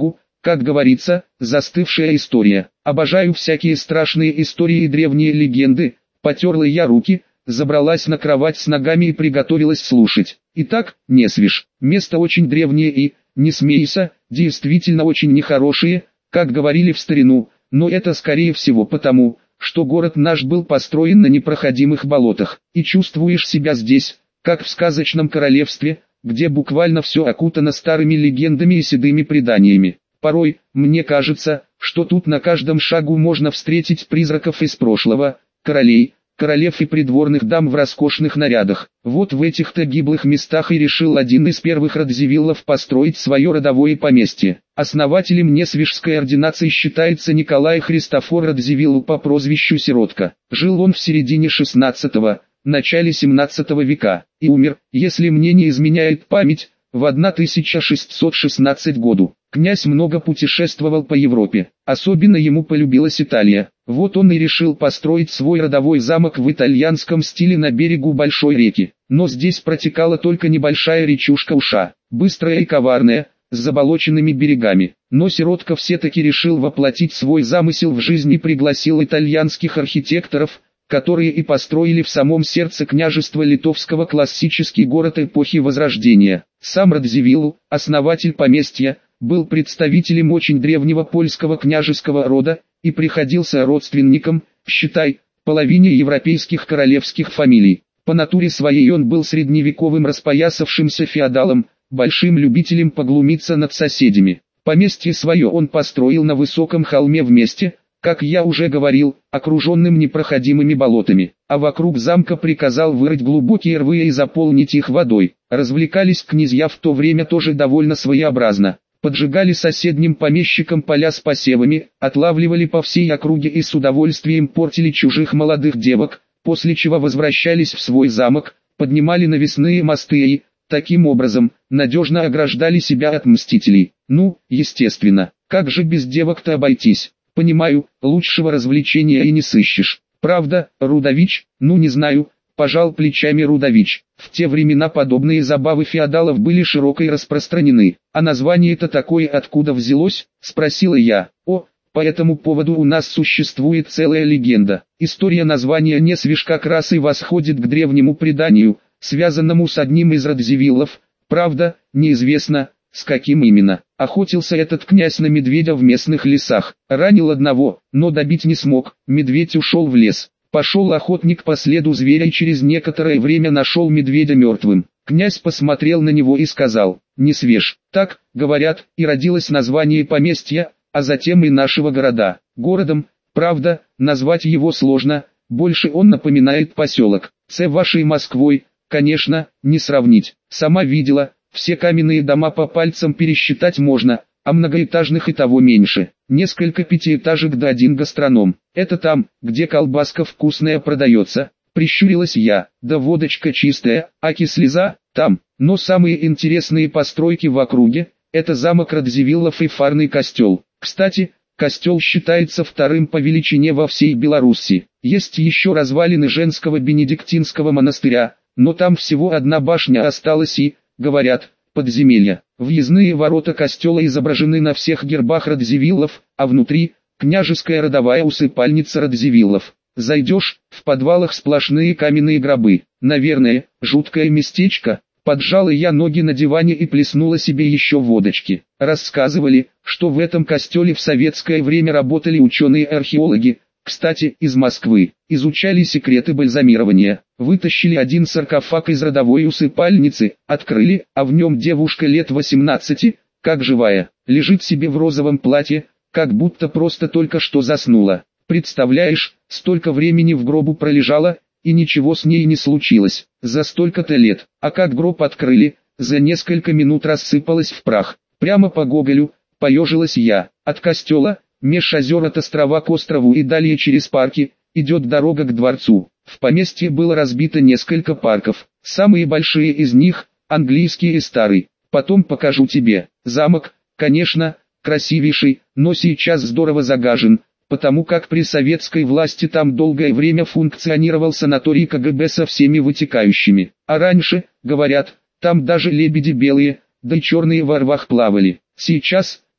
как говорится, застывшая история. Обожаю всякие страшные истории и древние легенды. Потерла я руки, забралась на кровать с ногами и приготовилась слушать. Итак, Несвиж. Место очень древнее и, не смейся, действительно очень нехорошее, как говорили в старину, но это скорее всего потому, что город наш был построен на непроходимых болотах, и чувствуешь себя здесь, как в сказочном королевстве, где буквально все окутано старыми легендами и седыми преданиями. Порой, мне кажется, что тут на каждом шагу можно встретить призраков из прошлого, королей, королев и придворных дам в роскошных нарядах. Вот в этих-то гиблых местах и решил один из первых Радзивиллов построить свое родовое поместье. Основателем Несвижской ординации считается Николай Христофор Радзивилл по прозвищу Сиротка. Жил он в середине 16-го, начале 17 века, и умер, если мне не изменяет память, в 1616 году. Князь много путешествовал по Европе, особенно ему полюбилась Италия. Вот он и решил построить свой родовой замок в итальянском стиле на берегу большой реки. Но здесь протекала только небольшая речушка Уша, быстрая и коварная, с заболоченными берегами. Но Сиротка все-таки решил воплотить свой замысел в жизнь и пригласил итальянских архитекторов, которые и построили в самом сердце княжества Литовского классический город эпохи Возрождения. Сам Радзивилл, основатель поместья, был представителем очень древнего польского княжеского рода и приходился родственником, считай, половине европейских королевских фамилий. По натуре своей он был средневековым распоясавшимся феодалом, большим любителем поглумиться над соседями. Поместье свое он построил на высоком холме в месте, как я уже говорил, окруженным непроходимыми болотами, а вокруг замка приказал вырыть глубокие рвы и заполнить их водой. Развлекались князья в то время тоже довольно своеобразно. Поджигали соседним помещикам поля с посевами, отлавливали по всей округе и с удовольствием портили чужих молодых девок, после чего возвращались в свой замок, поднимали навесные мосты и, таким образом, надежно ограждали себя от мстителей. Ну, естественно, как же без девок-то обойтись? Понимаю, лучшего развлечения и не сыщешь. Правда, Рудович, ну не знаю, пожал плечами Рудович. В те времена подобные забавы феодалов были широко распространены. А название-то такое откуда взялось? Спросила я. О, по этому поводу у нас существует целая легенда. История названия Несвиж как раз и восходит к древнему преданию, связанному с одним из Радзивиллов. Правда, неизвестно, с каким именно. Охотился этот князь на медведя в местных лесах. Ранил одного, но добить не смог. Медведь ушел в лес. Пошел охотник по следу зверя и через некоторое время нашел медведя мертвым. Князь посмотрел на него и сказал: «Несвиж». Так, говорят, и родилось название поместья, а затем и нашего города. Городом, правда, назвать его сложно, больше он напоминает поселок. С вашей Москвой, конечно, не сравнить. Сама видела, все каменные дома по пальцам пересчитать можно, а многоэтажных и того меньше. Несколько пятиэтажек да один гастроном. Это там, где колбаска вкусная продается. Прищурилась я. Да водочка чистая, аки слеза, там. Но самые интересные постройки в округе – это замок Радзивиллов и Фарный костел. Кстати, костел считается вторым по величине во всей Беларуси. Есть еще развалины женского бенедиктинского монастыря, но там всего одна башня осталась и, говорят, подземелья. Въездные ворота костела изображены на всех гербах Радзивиллов, а внутри – княжеская родовая усыпальница Радзивиллов. Зайдешь, в подвалах сплошные каменные гробы. Наверное, жуткое местечко. Поджала я ноги на диване и плеснула себе еще водочки. Рассказывали, что в этом костеле в советское время работали ученые-археологи, кстати, из Москвы. Изучали секреты бальзамирования. Вытащили один саркофаг из родовой усыпальницы, открыли, а в нем девушка лет 18, как живая, лежит себе в розовом платье, как будто просто только что заснула. Представляешь, столько времени в гробу пролежала, и ничего с ней не случилось, за столько-то лет. А как гроб открыли, за несколько минут рассыпалась в прах. Прямо по Гоголю, поежилась я. От костела, меж озер от острова к острову и далее через парки, идет дорога к дворцу. В поместье было разбито несколько парков. Самые большие из них, английский и старый. Потом покажу тебе. Замок, конечно, красивейший, но сейчас здорово загажен, потому как при советской власти там долгое время функционировал санаторий КГБ со всеми вытекающими. А раньше, говорят, там даже лебеди белые, да и черные во рвах плавали. Сейчас,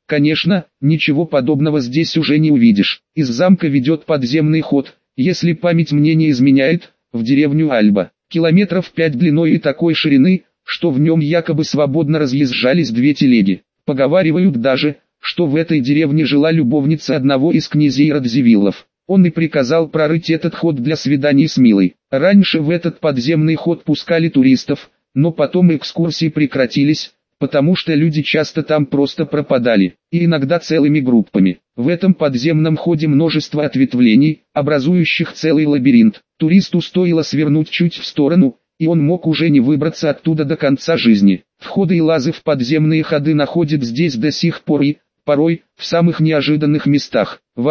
Конечно, ничего подобного здесь уже не увидишь. Из замка ведет подземный ход, если память мне не изменяет, в деревню Альба. Километров 5 длиной и такой ширины, что в нем якобы свободно разъезжались 2 телеги. Поговаривают даже, что в этой деревне жила любовница одного из князей Радзивиллов. Он и приказал прорыть этот ход для свиданий с Милой. Раньше в этот подземный ход пускали туристов, но потом экскурсии прекратились, потому что люди часто там просто пропадали, и иногда целыми группами. В этом подземном ходе множество ответвлений, образующих целый лабиринт. Туристу стоило свернуть чуть в сторону, и он мог уже не выбраться оттуда до конца жизни. Входы и лазы в подземные ходы находят здесь до сих пор и, порой, в самых неожиданных местах. В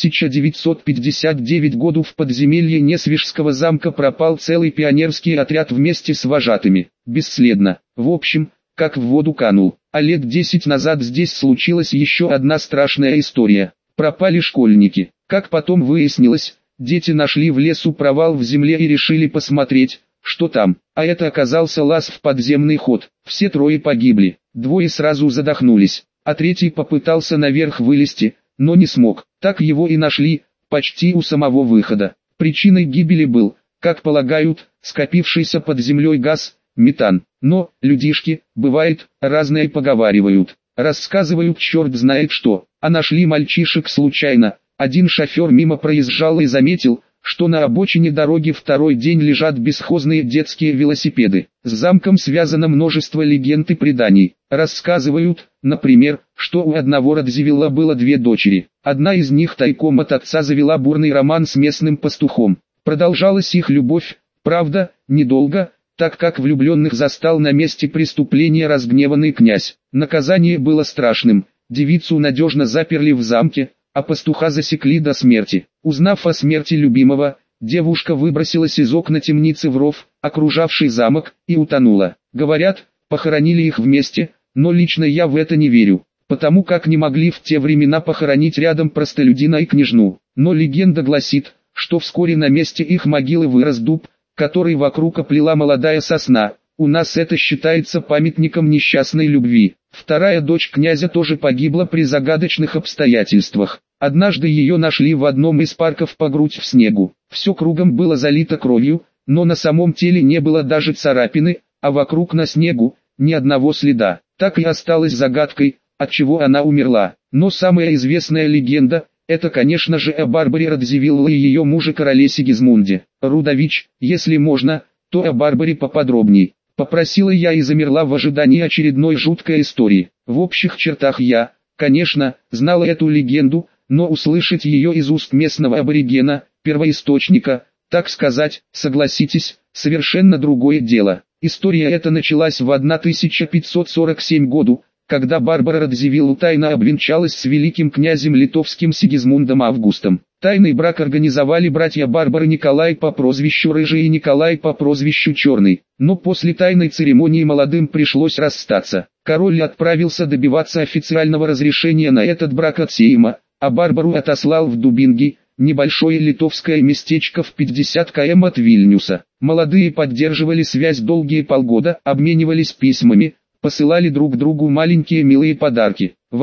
1959 году в подземелье Несвижского замка пропал целый пионерский отряд вместе с вожатыми. Бесследно. В общем, как в воду канул. А лет 10 назад здесь случилась еще одна страшная история. Пропали школьники. Как потом выяснилось, дети нашли в лесу провал в земле и решили посмотреть, что там. А это оказался лаз в подземный ход. Все 3 погибли. 2 сразу задохнулись, а 3 попытался наверх вылезти, но не смог. Так его и нашли, почти у самого выхода. Причиной гибели был, как полагают, скопившийся под землей газ, метан. Но, людишки, бывает, разные поговаривают. Рассказывают черт знает что, а нашли мальчишек случайно. Один шофер мимо проезжал и заметил, что на обочине дороги второй день лежат бесхозные детские велосипеды. С замком связано множество легенд и преданий. Рассказывают, например, что у одного Радзивилла было 2 дочери. Одна из них тайком от отца завела бурный роман с местным пастухом. Продолжалась их любовь, правда, недолго, так как влюбленных застал на месте преступления разгневанный князь. Наказание было страшным, девицу надежно заперли в замке, а пастуха засекли до смерти. Узнав о смерти любимого, девушка выбросилась из окна темницы в ров, окружавший замок, и утонула. Говорят, похоронили их вместе, но лично я в это не верю, потому как не могли в те времена похоронить рядом простолюдина и княжну. Но легенда гласит, что вскоре на месте их могилы вырос дуб, который вокруг оплела молодая сосна. У нас это считается памятником несчастной любви. Вторая дочь князя тоже погибла при загадочных обстоятельствах. Однажды ее нашли в одном из парков по грудь в снегу. Все кругом было залито кровью, но на самом теле не было даже царапины, а вокруг на снегу ни одного следа. Так и осталось загадкой, от чего она умерла. Но самая известная легенда – это, конечно же, о Барбаре Радзивилл и ее муже короле Сигизмунде. Рудович, если можно, то о Барбаре поподробней. Попросила я и замерла в ожидании очередной жуткой истории. В общих чертах я, конечно, знала эту легенду, но услышать ее из уст местного аборигена, первоисточника, так сказать, согласитесь, совершенно другое дело. История эта началась в 1547 году, когда Барбара Радзивилл тайно обвенчалась с великим князем литовским Сигизмундом Августом. Тайный брак организовали братья Барбары Николай по прозвищу Рыжий и Николай по прозвищу Черный. Но после тайной церемонии молодым пришлось расстаться. Король отправился добиваться официального разрешения на этот брак от Сейма, а Барбару отослал в Дубинги, небольшое литовское местечко в 50 км от Вильнюса. Молодые поддерживали связь долгие полгода, обменивались письмами, посылали друг другу маленькие милые подарки. В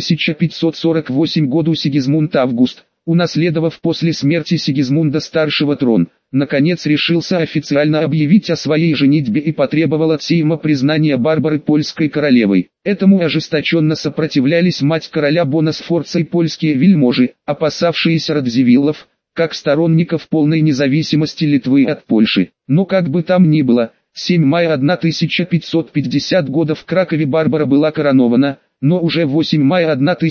1548 году Сигизмунд Август, унаследовав после смерти Сигизмунда-старшего трон, наконец решился официально объявить о своей женитьбе и потребовал от Сейма признания Барбары польской королевой. Этому ожесточенно сопротивлялись мать короля Бона Сфорца и польские вельможи, опасавшиеся Радзивиллов, как сторонников полной независимости Литвы от Польши. Но как бы там ни было, 7 мая 1550 года в Кракове Барбара была коронована, но уже 8 мая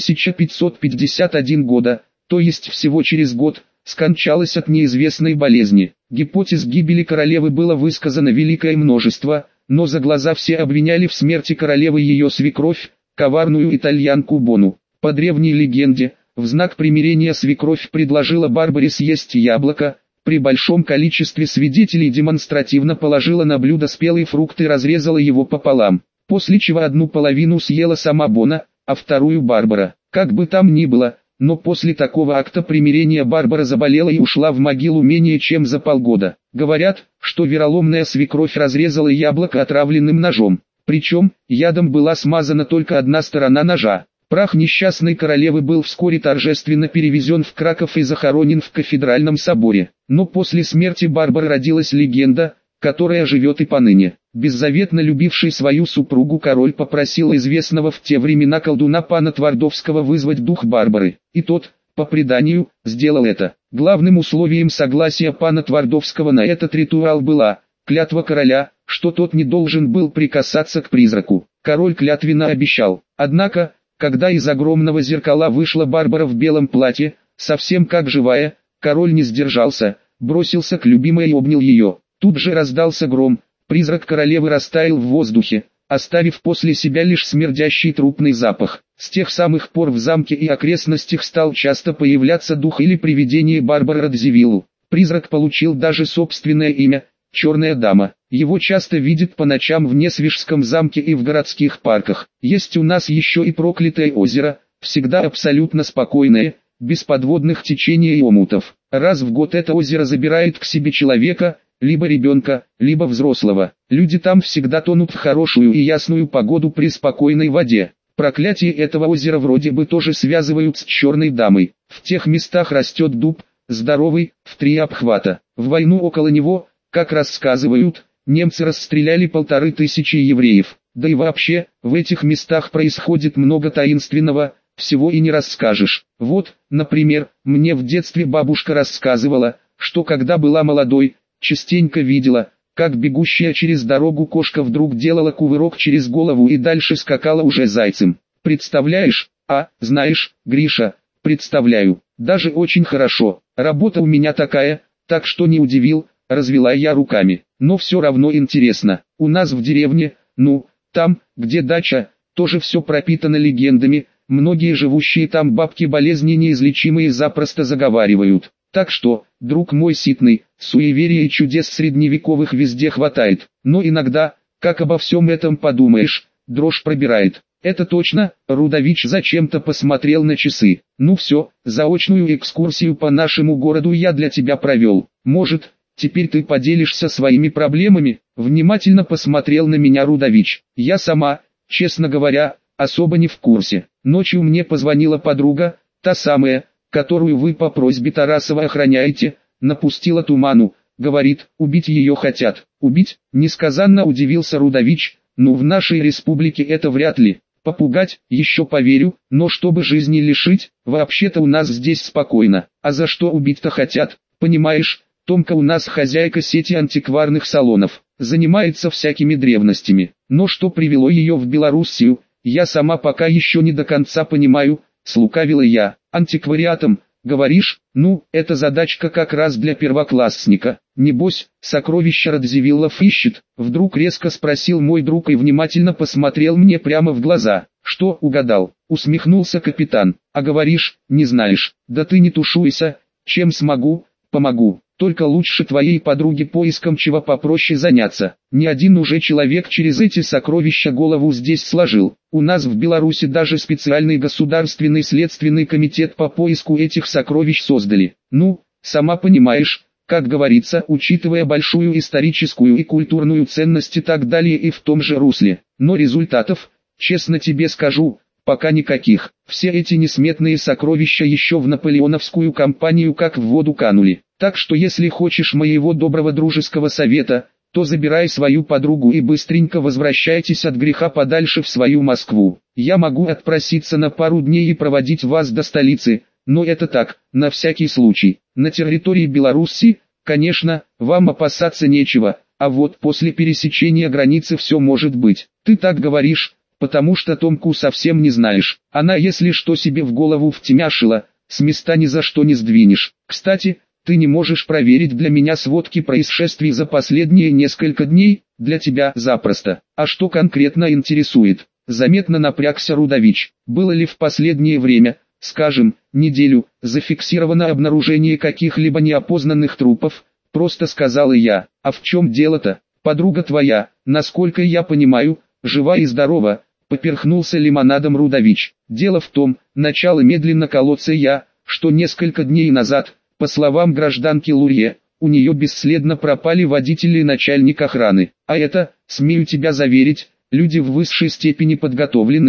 1551 года, то есть всего через год, скончалась от неизвестной болезни. Гипотез гибели королевы было высказано великое множество, но за глаза все обвиняли в смерти королевы ее свекровь, коварную итальянку Бону. По древней легенде, в знак примирения свекровь предложила Барбаре съесть яблоко, при большом количестве свидетелей демонстративно положила на блюдо спелый фрукт и разрезала его пополам, после чего одну половину съела сама Бона, а вторую Барбара. Как бы там ни было, но после такого акта примирения Барбара заболела и ушла в могилу менее чем за полгода. Говорят, что вероломная свекровь разрезала яблоко отравленным ножом, причем ядом была смазана только одна сторона ножа. Прах несчастной королевы был вскоре торжественно перевезен в Краков и захоронен в кафедральном соборе. Но после смерти Барбары родилась легенда, которая живет и поныне. Беззаветно любивший свою супругу король попросил известного в те времена колдуна пана Твардовского вызвать дух Барбары. И тот, по преданию, сделал это. Главным условием согласия пана Твардовского на этот ритуал была клятва короля, что тот не должен был прикасаться к призраку. Король клятвенно обещал. Однако, когда из огромного зеркала вышла Барбара в белом платье, совсем как живая, король не сдержался, бросился к любимой и обнял ее. Тут же раздался гром, призрак королевы растаял в воздухе, оставив после себя лишь смердящий трупный запах. С тех самых пор в замке и окрестностях стал часто появляться дух или привидение Барбары Радзивиллу. Призрак получил даже собственное имя – Черная дама. Его часто видят по ночам в Несвижском замке и в городских парках. Есть у нас еще и проклятое озеро, всегда абсолютно спокойное, без подводных течений и омутов. Раз в год это озеро забирает к себе человека, либо ребенка, либо взрослого. Люди там всегда тонут в хорошую и ясную погоду при спокойной воде. Проклятие этого озера вроде бы тоже связывают с Черной дамой. В тех местах растет дуб, здоровый, в 3 обхвата. В войну около него, как рассказывают, немцы расстреляли 1500 евреев. Да и вообще, в этих местах происходит много таинственного, всего и не расскажешь. Вот, например, мне в детстве бабушка рассказывала, что когда была молодой, частенько видела, как бегущая через дорогу кошка вдруг делала кувырок через голову и дальше скакала уже зайцем. Представляешь? Знаешь, Гриша, представляю. Даже очень хорошо. Работа у меня такая, так что не удивил. Развела я руками. Но все равно интересно. У нас в деревне, там, где дача, тоже все пропитано легендами. Многие живущие там бабки болезни неизлечимые запросто заговаривают. Так что, друг мой ситный, суеверия и чудес средневековых везде хватает. Но иногда, как обо всем этом подумаешь, дрожь пробирает. Это точно, Рудович зачем-то посмотрел на часы. Ну все, заочную экскурсию по нашему городу я для тебя провел. Может, теперь ты поделишься своими проблемами? Внимательно посмотрел на меня Рудович. Я сама, честно говоря, особо не в курсе. Ночью мне позвонила подруга, та самая, которую вы по просьбе Тарасова охраняете, напустила туману, говорит, убить ее хотят. Убить? Несказанно удивился Рудович. В нашей республике это вряд ли. Попугать, еще поверю, но чтобы жизни лишить, вообще-то у нас здесь спокойно. А за что убить-то хотят, понимаешь? Томка у нас хозяйка сети антикварных салонов, занимается всякими древностями. Но что привело ее в Белоруссию, я сама пока еще не до конца понимаю, слукавила я. Антиквариатом, говоришь? Это задачка как раз для первоклассника. Небось, сокровища Радзивиллов ищет? Вдруг резко спросил мой друг и внимательно посмотрел мне прямо в глаза. Что, угадал? Усмехнулся капитан. А говоришь, не знаешь? Да ты не тушуйся, чем смогу, помогу. Только лучше твоей подруге поиском чего попроще заняться. Ни один уже человек через эти сокровища голову здесь сложил. У нас в Беларуси даже специальный государственный следственный комитет по поиску этих сокровищ создали. Сама понимаешь, как говорится, учитывая большую историческую и культурную ценность и так далее и в том же русле. Но результатов, честно тебе скажу, пока никаких. Все эти несметные сокровища еще в наполеоновскую кампанию как в воду канули. Так что если хочешь моего доброго дружеского совета, то забирай свою подругу и быстренько возвращайтесь от греха подальше в свою Москву. Я могу отпроситься на пару дней и проводить вас до столицы, но это так, на всякий случай. На территории Беларуси, конечно, вам опасаться нечего, а вот после пересечения границы все может быть. Ты так говоришь, потому что Томку совсем не знаешь. Она если что себе в голову втемяшила, с места ни за что не сдвинешь. Кстати, ты не можешь проверить для меня сводки происшествий за последние несколько дней? Для тебя запросто. А что конкретно интересует? Заметно напрягся Рудович. Было ли в последнее время, скажем, неделю, зафиксировано обнаружение каких-либо неопознанных трупов? Просто сказала я. А в чем дело-то? Подруга твоя, насколько я понимаю, жива и здорова, поперхнулся лимонадом Рудович. Дело в том, начало медленно колоться я, что несколько дней назад, по словам гражданки Лурье, у нее бесследно пропали водитель и начальник охраны. А это, смею тебя заверить, люди в высшей степени подготовленные,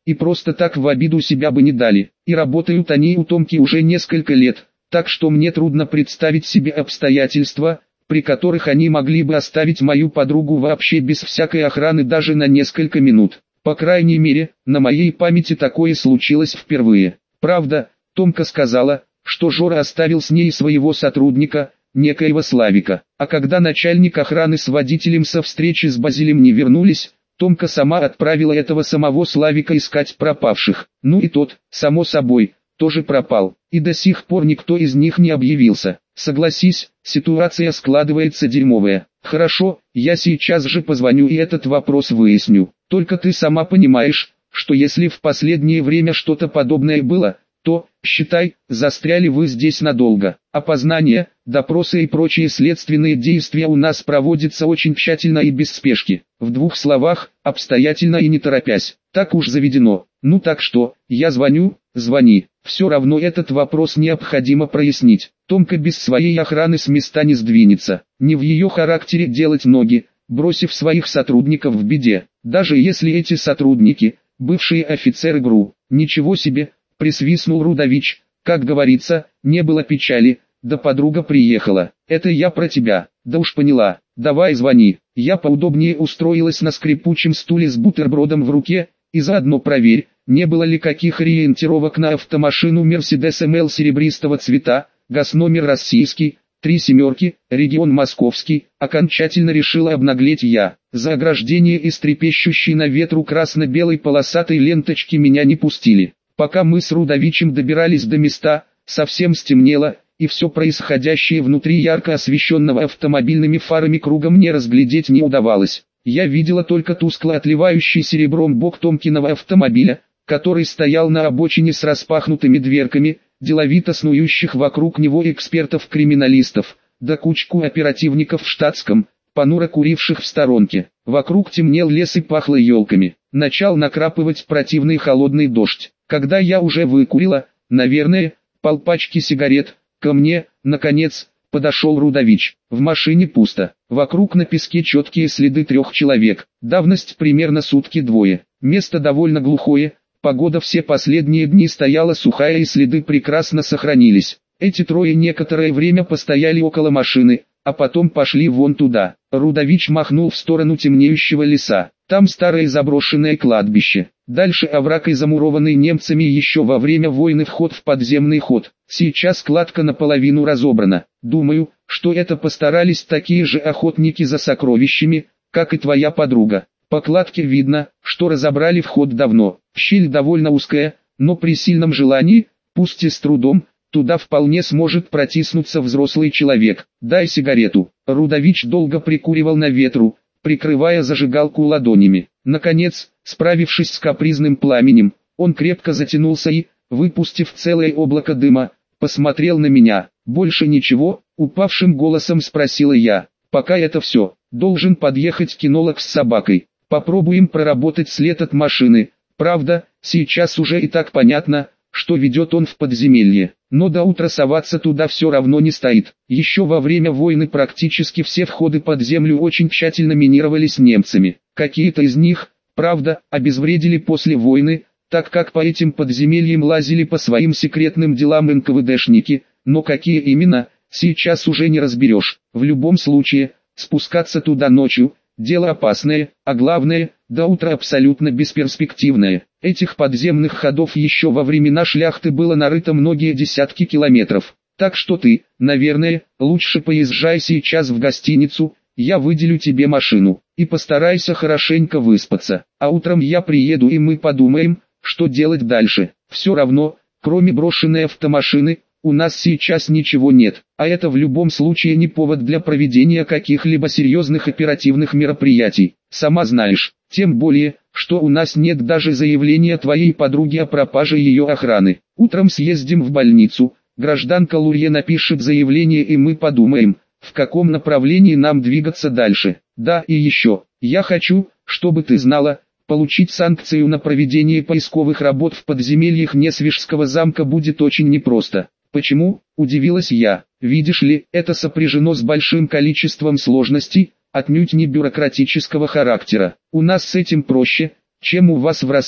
и просто так в обиду себя бы не дали. И работают они у Томки уже несколько лет, так что мне трудно представить себе обстоятельства, при которых они могли бы оставить мою подругу вообще без всякой охраны даже на несколько минут. По крайней мере, на моей памяти такое случилось впервые. Правда, Томка сказала, что Жора оставил с ней своего сотрудника, некоего Славика. А когда начальник охраны с водителем со встречи с Базилем не вернулись, Томка сама отправила этого самого Славика искать пропавших. Ну и тот, само собой, тоже пропал. И до сих пор никто из них не объявился. Согласись, ситуация складывается дерьмовая. Хорошо, я сейчас же позвоню и этот вопрос выясню. Только ты сама понимаешь, что если в последнее время что-то подобное было, то, считай, застряли вы здесь надолго. Опознание, допросы и прочие следственные действия у нас проводятся очень тщательно и без спешки. В двух словах, обстоятельно и не торопясь. Так уж заведено. Ну так что, я звоню, звони. Все равно этот вопрос необходимо прояснить. Томка без своей охраны с места не сдвинется. Не в ее характере делать ноги, бросив своих сотрудников в беде. Даже если эти сотрудники, бывшие офицеры ГРУ. Ничего себе, присвистнул Рудович. Как говорится, не было печали, да подруга приехала. Это я про тебя. Да уж поняла. Давай звони. Я поудобнее устроилась на скрипучем стуле с бутербродом в руке, и заодно проверь, не было ли каких ориентировок на автомашину Mercedes ML серебристого цвета, госномер российский, 3 семерки, регион московский. Окончательно решила обнаглеть я. За ограждение из трепещущей на ветру красно-белой полосатой ленточки меня не пустили. Пока мы с Рудовичем добирались до места, совсем стемнело, и все происходящее внутри ярко освещенного автомобильными фарами круга мне разглядеть не удавалось. Я видела только тускло отливающий серебром бок Томкиного автомобиля, который стоял на обочине с распахнутыми дверками, деловито снующих вокруг него экспертов-криминалистов, да кучку оперативников в штатском, понуро куривших в сторонке. Вокруг темнел лес и пахло елками. Начал накрапывать противный холодный дождь. Когда я уже выкурила, наверное, полпачки сигарет, ко мне, наконец, подошел Рудович. В машине пусто. Вокруг на песке четкие следы 3 человек. Давность примерно сутки-двое. Место довольно глухое. Погода все последние дни стояла сухая и следы прекрасно сохранились. Эти 3 некоторое время постояли около машины, а потом пошли вон туда. Рудович махнул в сторону темнеющего леса. Там старое заброшенное кладбище. Дальше овраг и замурованный немцами еще во время войны вход в подземный ход. Сейчас кладка наполовину разобрана. Думаю, что это постарались такие же охотники за сокровищами, как и твоя подруга. По кладке видно, что разобрали вход давно. Щель довольно узкая, но при сильном желании, пусть и с трудом, туда вполне сможет протиснуться взрослый человек. Дай сигарету. Рудович долго прикуривал на ветру, прикрывая зажигалку ладонями. Наконец, справившись с капризным пламенем, он крепко затянулся и, выпустив целое облако дыма, посмотрел на меня. «Больше ничего?» — упавшим голосом спросила я. «Пока это все. Должен подъехать кинолог с собакой. Попробуем проработать след от машины. Правда, сейчас уже и так понятно, что ведет он в подземелье. Но до утра соваться туда все равно не стоит. Еще во время войны практически все входы под землю очень тщательно минировались немцами. Какие-то из них, правда, обезвредили после войны, так как по этим подземельям лазили по своим секретным делам НКВДшники, но какие именно, сейчас уже не разберешь. В любом случае, спускаться туда ночью – дело опасное, а главное, до утра абсолютно бесперспективное. Этих подземных ходов еще во времена шляхты было нарыто многие десятки километров. Так что ты, наверное, лучше поезжай сейчас в гостиницу, я выделю тебе машину, и постарайся хорошенько выспаться. А утром я приеду и мы подумаем, что делать дальше. Все равно, кроме брошенной автомашины, у нас сейчас ничего нет, а это в любом случае не повод для проведения каких-либо серьезных оперативных мероприятий. Сама знаешь, тем более, что у нас нет даже заявления твоей подруги о пропаже ее охраны. Утром съездим в больницу, гражданка Лурье напишет заявление и мы подумаем, в каком направлении нам двигаться дальше. Да и еще, я хочу, чтобы ты знала, получить санкцию на проведение поисковых работ в подземельях Несвижского замка будет очень непросто. Почему? Удивилась я. Видишь ли, это сопряжено с большим количеством сложностей, отнюдь не бюрократического характера. У нас с этим проще, чем у вас в России.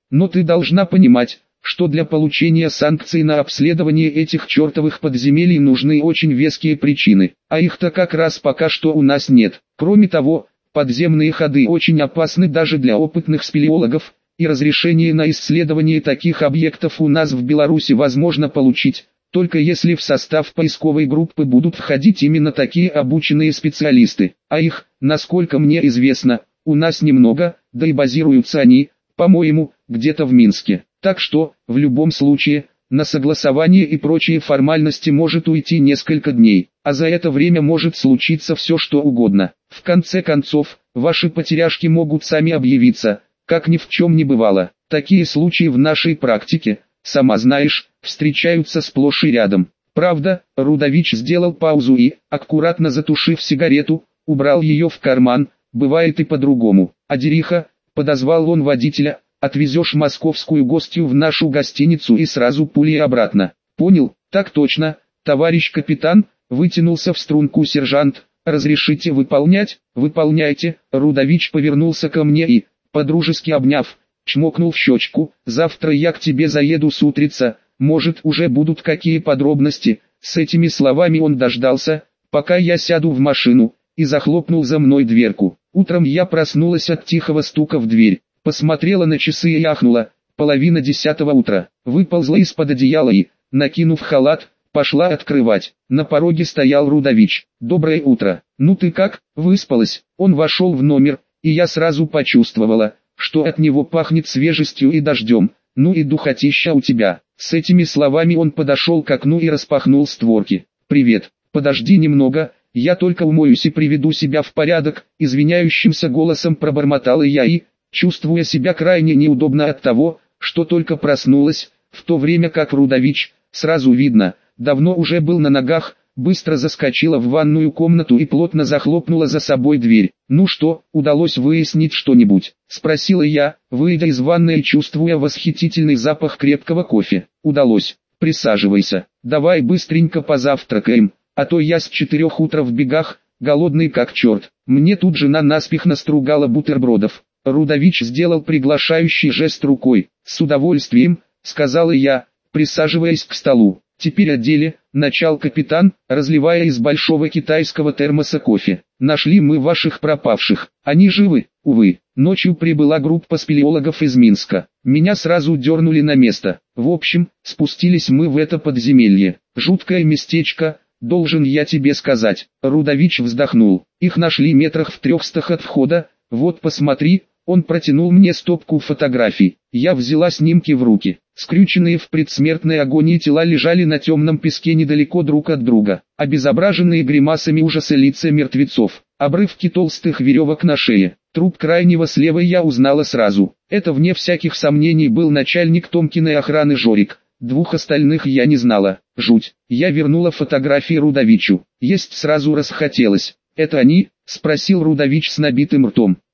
Но ты должна понимать, что для получения санкций на обследование этих чертовых подземелий нужны очень веские причины, а их-то как раз пока что у нас нет. Кроме того, подземные ходы очень опасны даже для опытных спелеологов, и разрешение на исследование таких объектов у нас в Беларуси возможно получить, только если в состав поисковой группы будут входить именно такие обученные специалисты, а их, насколько мне известно, у нас немного, да и базируются они, по-моему, где-то в Минске. Так что, в любом случае, на согласование и прочие формальности может уйти несколько дней, а за это время может случиться все что угодно. В конце концов, ваши потеряшки могут сами объявиться, как ни в чем не бывало. Такие случаи в нашей практике, сама знаешь, встречаются сплошь и рядом. Правда, Рудович сделал паузу и, аккуратно затушив сигарету, убрал ее в карман. Бывает и по-другому. Адериха, подозвал он водителя, отвезешь московскую гостью в нашу гостиницу и сразу пулей обратно. Понял, так точно, товарищ капитан, вытянулся в струнку сержант. Разрешите выполнять? Выполняйте. Рудович повернулся ко мне и, подружески обняв, чмокнул в щечку. Завтра я к тебе заеду с утреца, может уже будут какие подробности. С этими словами он дождался, пока я сяду в машину, и захлопнул за мной дверку. Утром я проснулась от тихого стука в дверь, посмотрела на часы и ахнула. 9:30 утра. Выползла из-под одеяла и, накинув халат, пошла открывать. На пороге стоял Рудович. «Доброе утро. Ну ты как, выспалась?» Он вошел в номер, и я сразу почувствовала, что от него пахнет свежестью и дождем. «Ну и духотища у тебя». С этими словами он подошел к окну и распахнул створки. «Привет, подожди немного, я только умоюсь и приведу себя в порядок», извиняющимся голосом пробормотала я и, чувствуя себя крайне неудобно от того, что только проснулась, в то время как Рудович, сразу видно, давно уже был на ногах, быстро заскочила в ванную комнату и плотно захлопнула за собой дверь. «Ну что, удалось выяснить что-нибудь?» – спросила я, выйдя из ванной и чувствуя восхитительный запах крепкого кофе. «Удалось. Присаживайся. Давай быстренько позавтракаем, а то я с 4 утра в бегах, голодный как черт». Мне тут жена наспех настругала бутербродов. Рудович сделал приглашающий жест рукой. «С удовольствием», — сказала я, присаживаясь к столу. «Теперь о деле», — начал капитан, разливая из большого китайского термоса кофе. «Нашли мы ваших пропавших. Они живы, увы. Ночью прибыла группа спелеологов из Минска. Меня сразу дернули на место. В общем, спустились мы в это подземелье. Жуткое местечко, должен я тебе сказать». Рудович вздохнул. «Их нашли метрах в 300 от входа. Вот посмотри». Он протянул мне стопку фотографий. Я взяла снимки в руки. Скрюченные в предсмертной агонии тела лежали на темном песке недалеко друг от друга. Обезображенные гримасами ужаса лица мертвецов. Обрывки толстых веревок на шее. Труп крайнего слева я узнала сразу. Это вне всяких сомнений был начальник Томкиной охраны Жорик. 2 остальных я не знала. Жуть. Я вернула фотографии Рудовичу. Есть сразу расхотелось. «Это они?» – спросил Рудович с набитым ртом.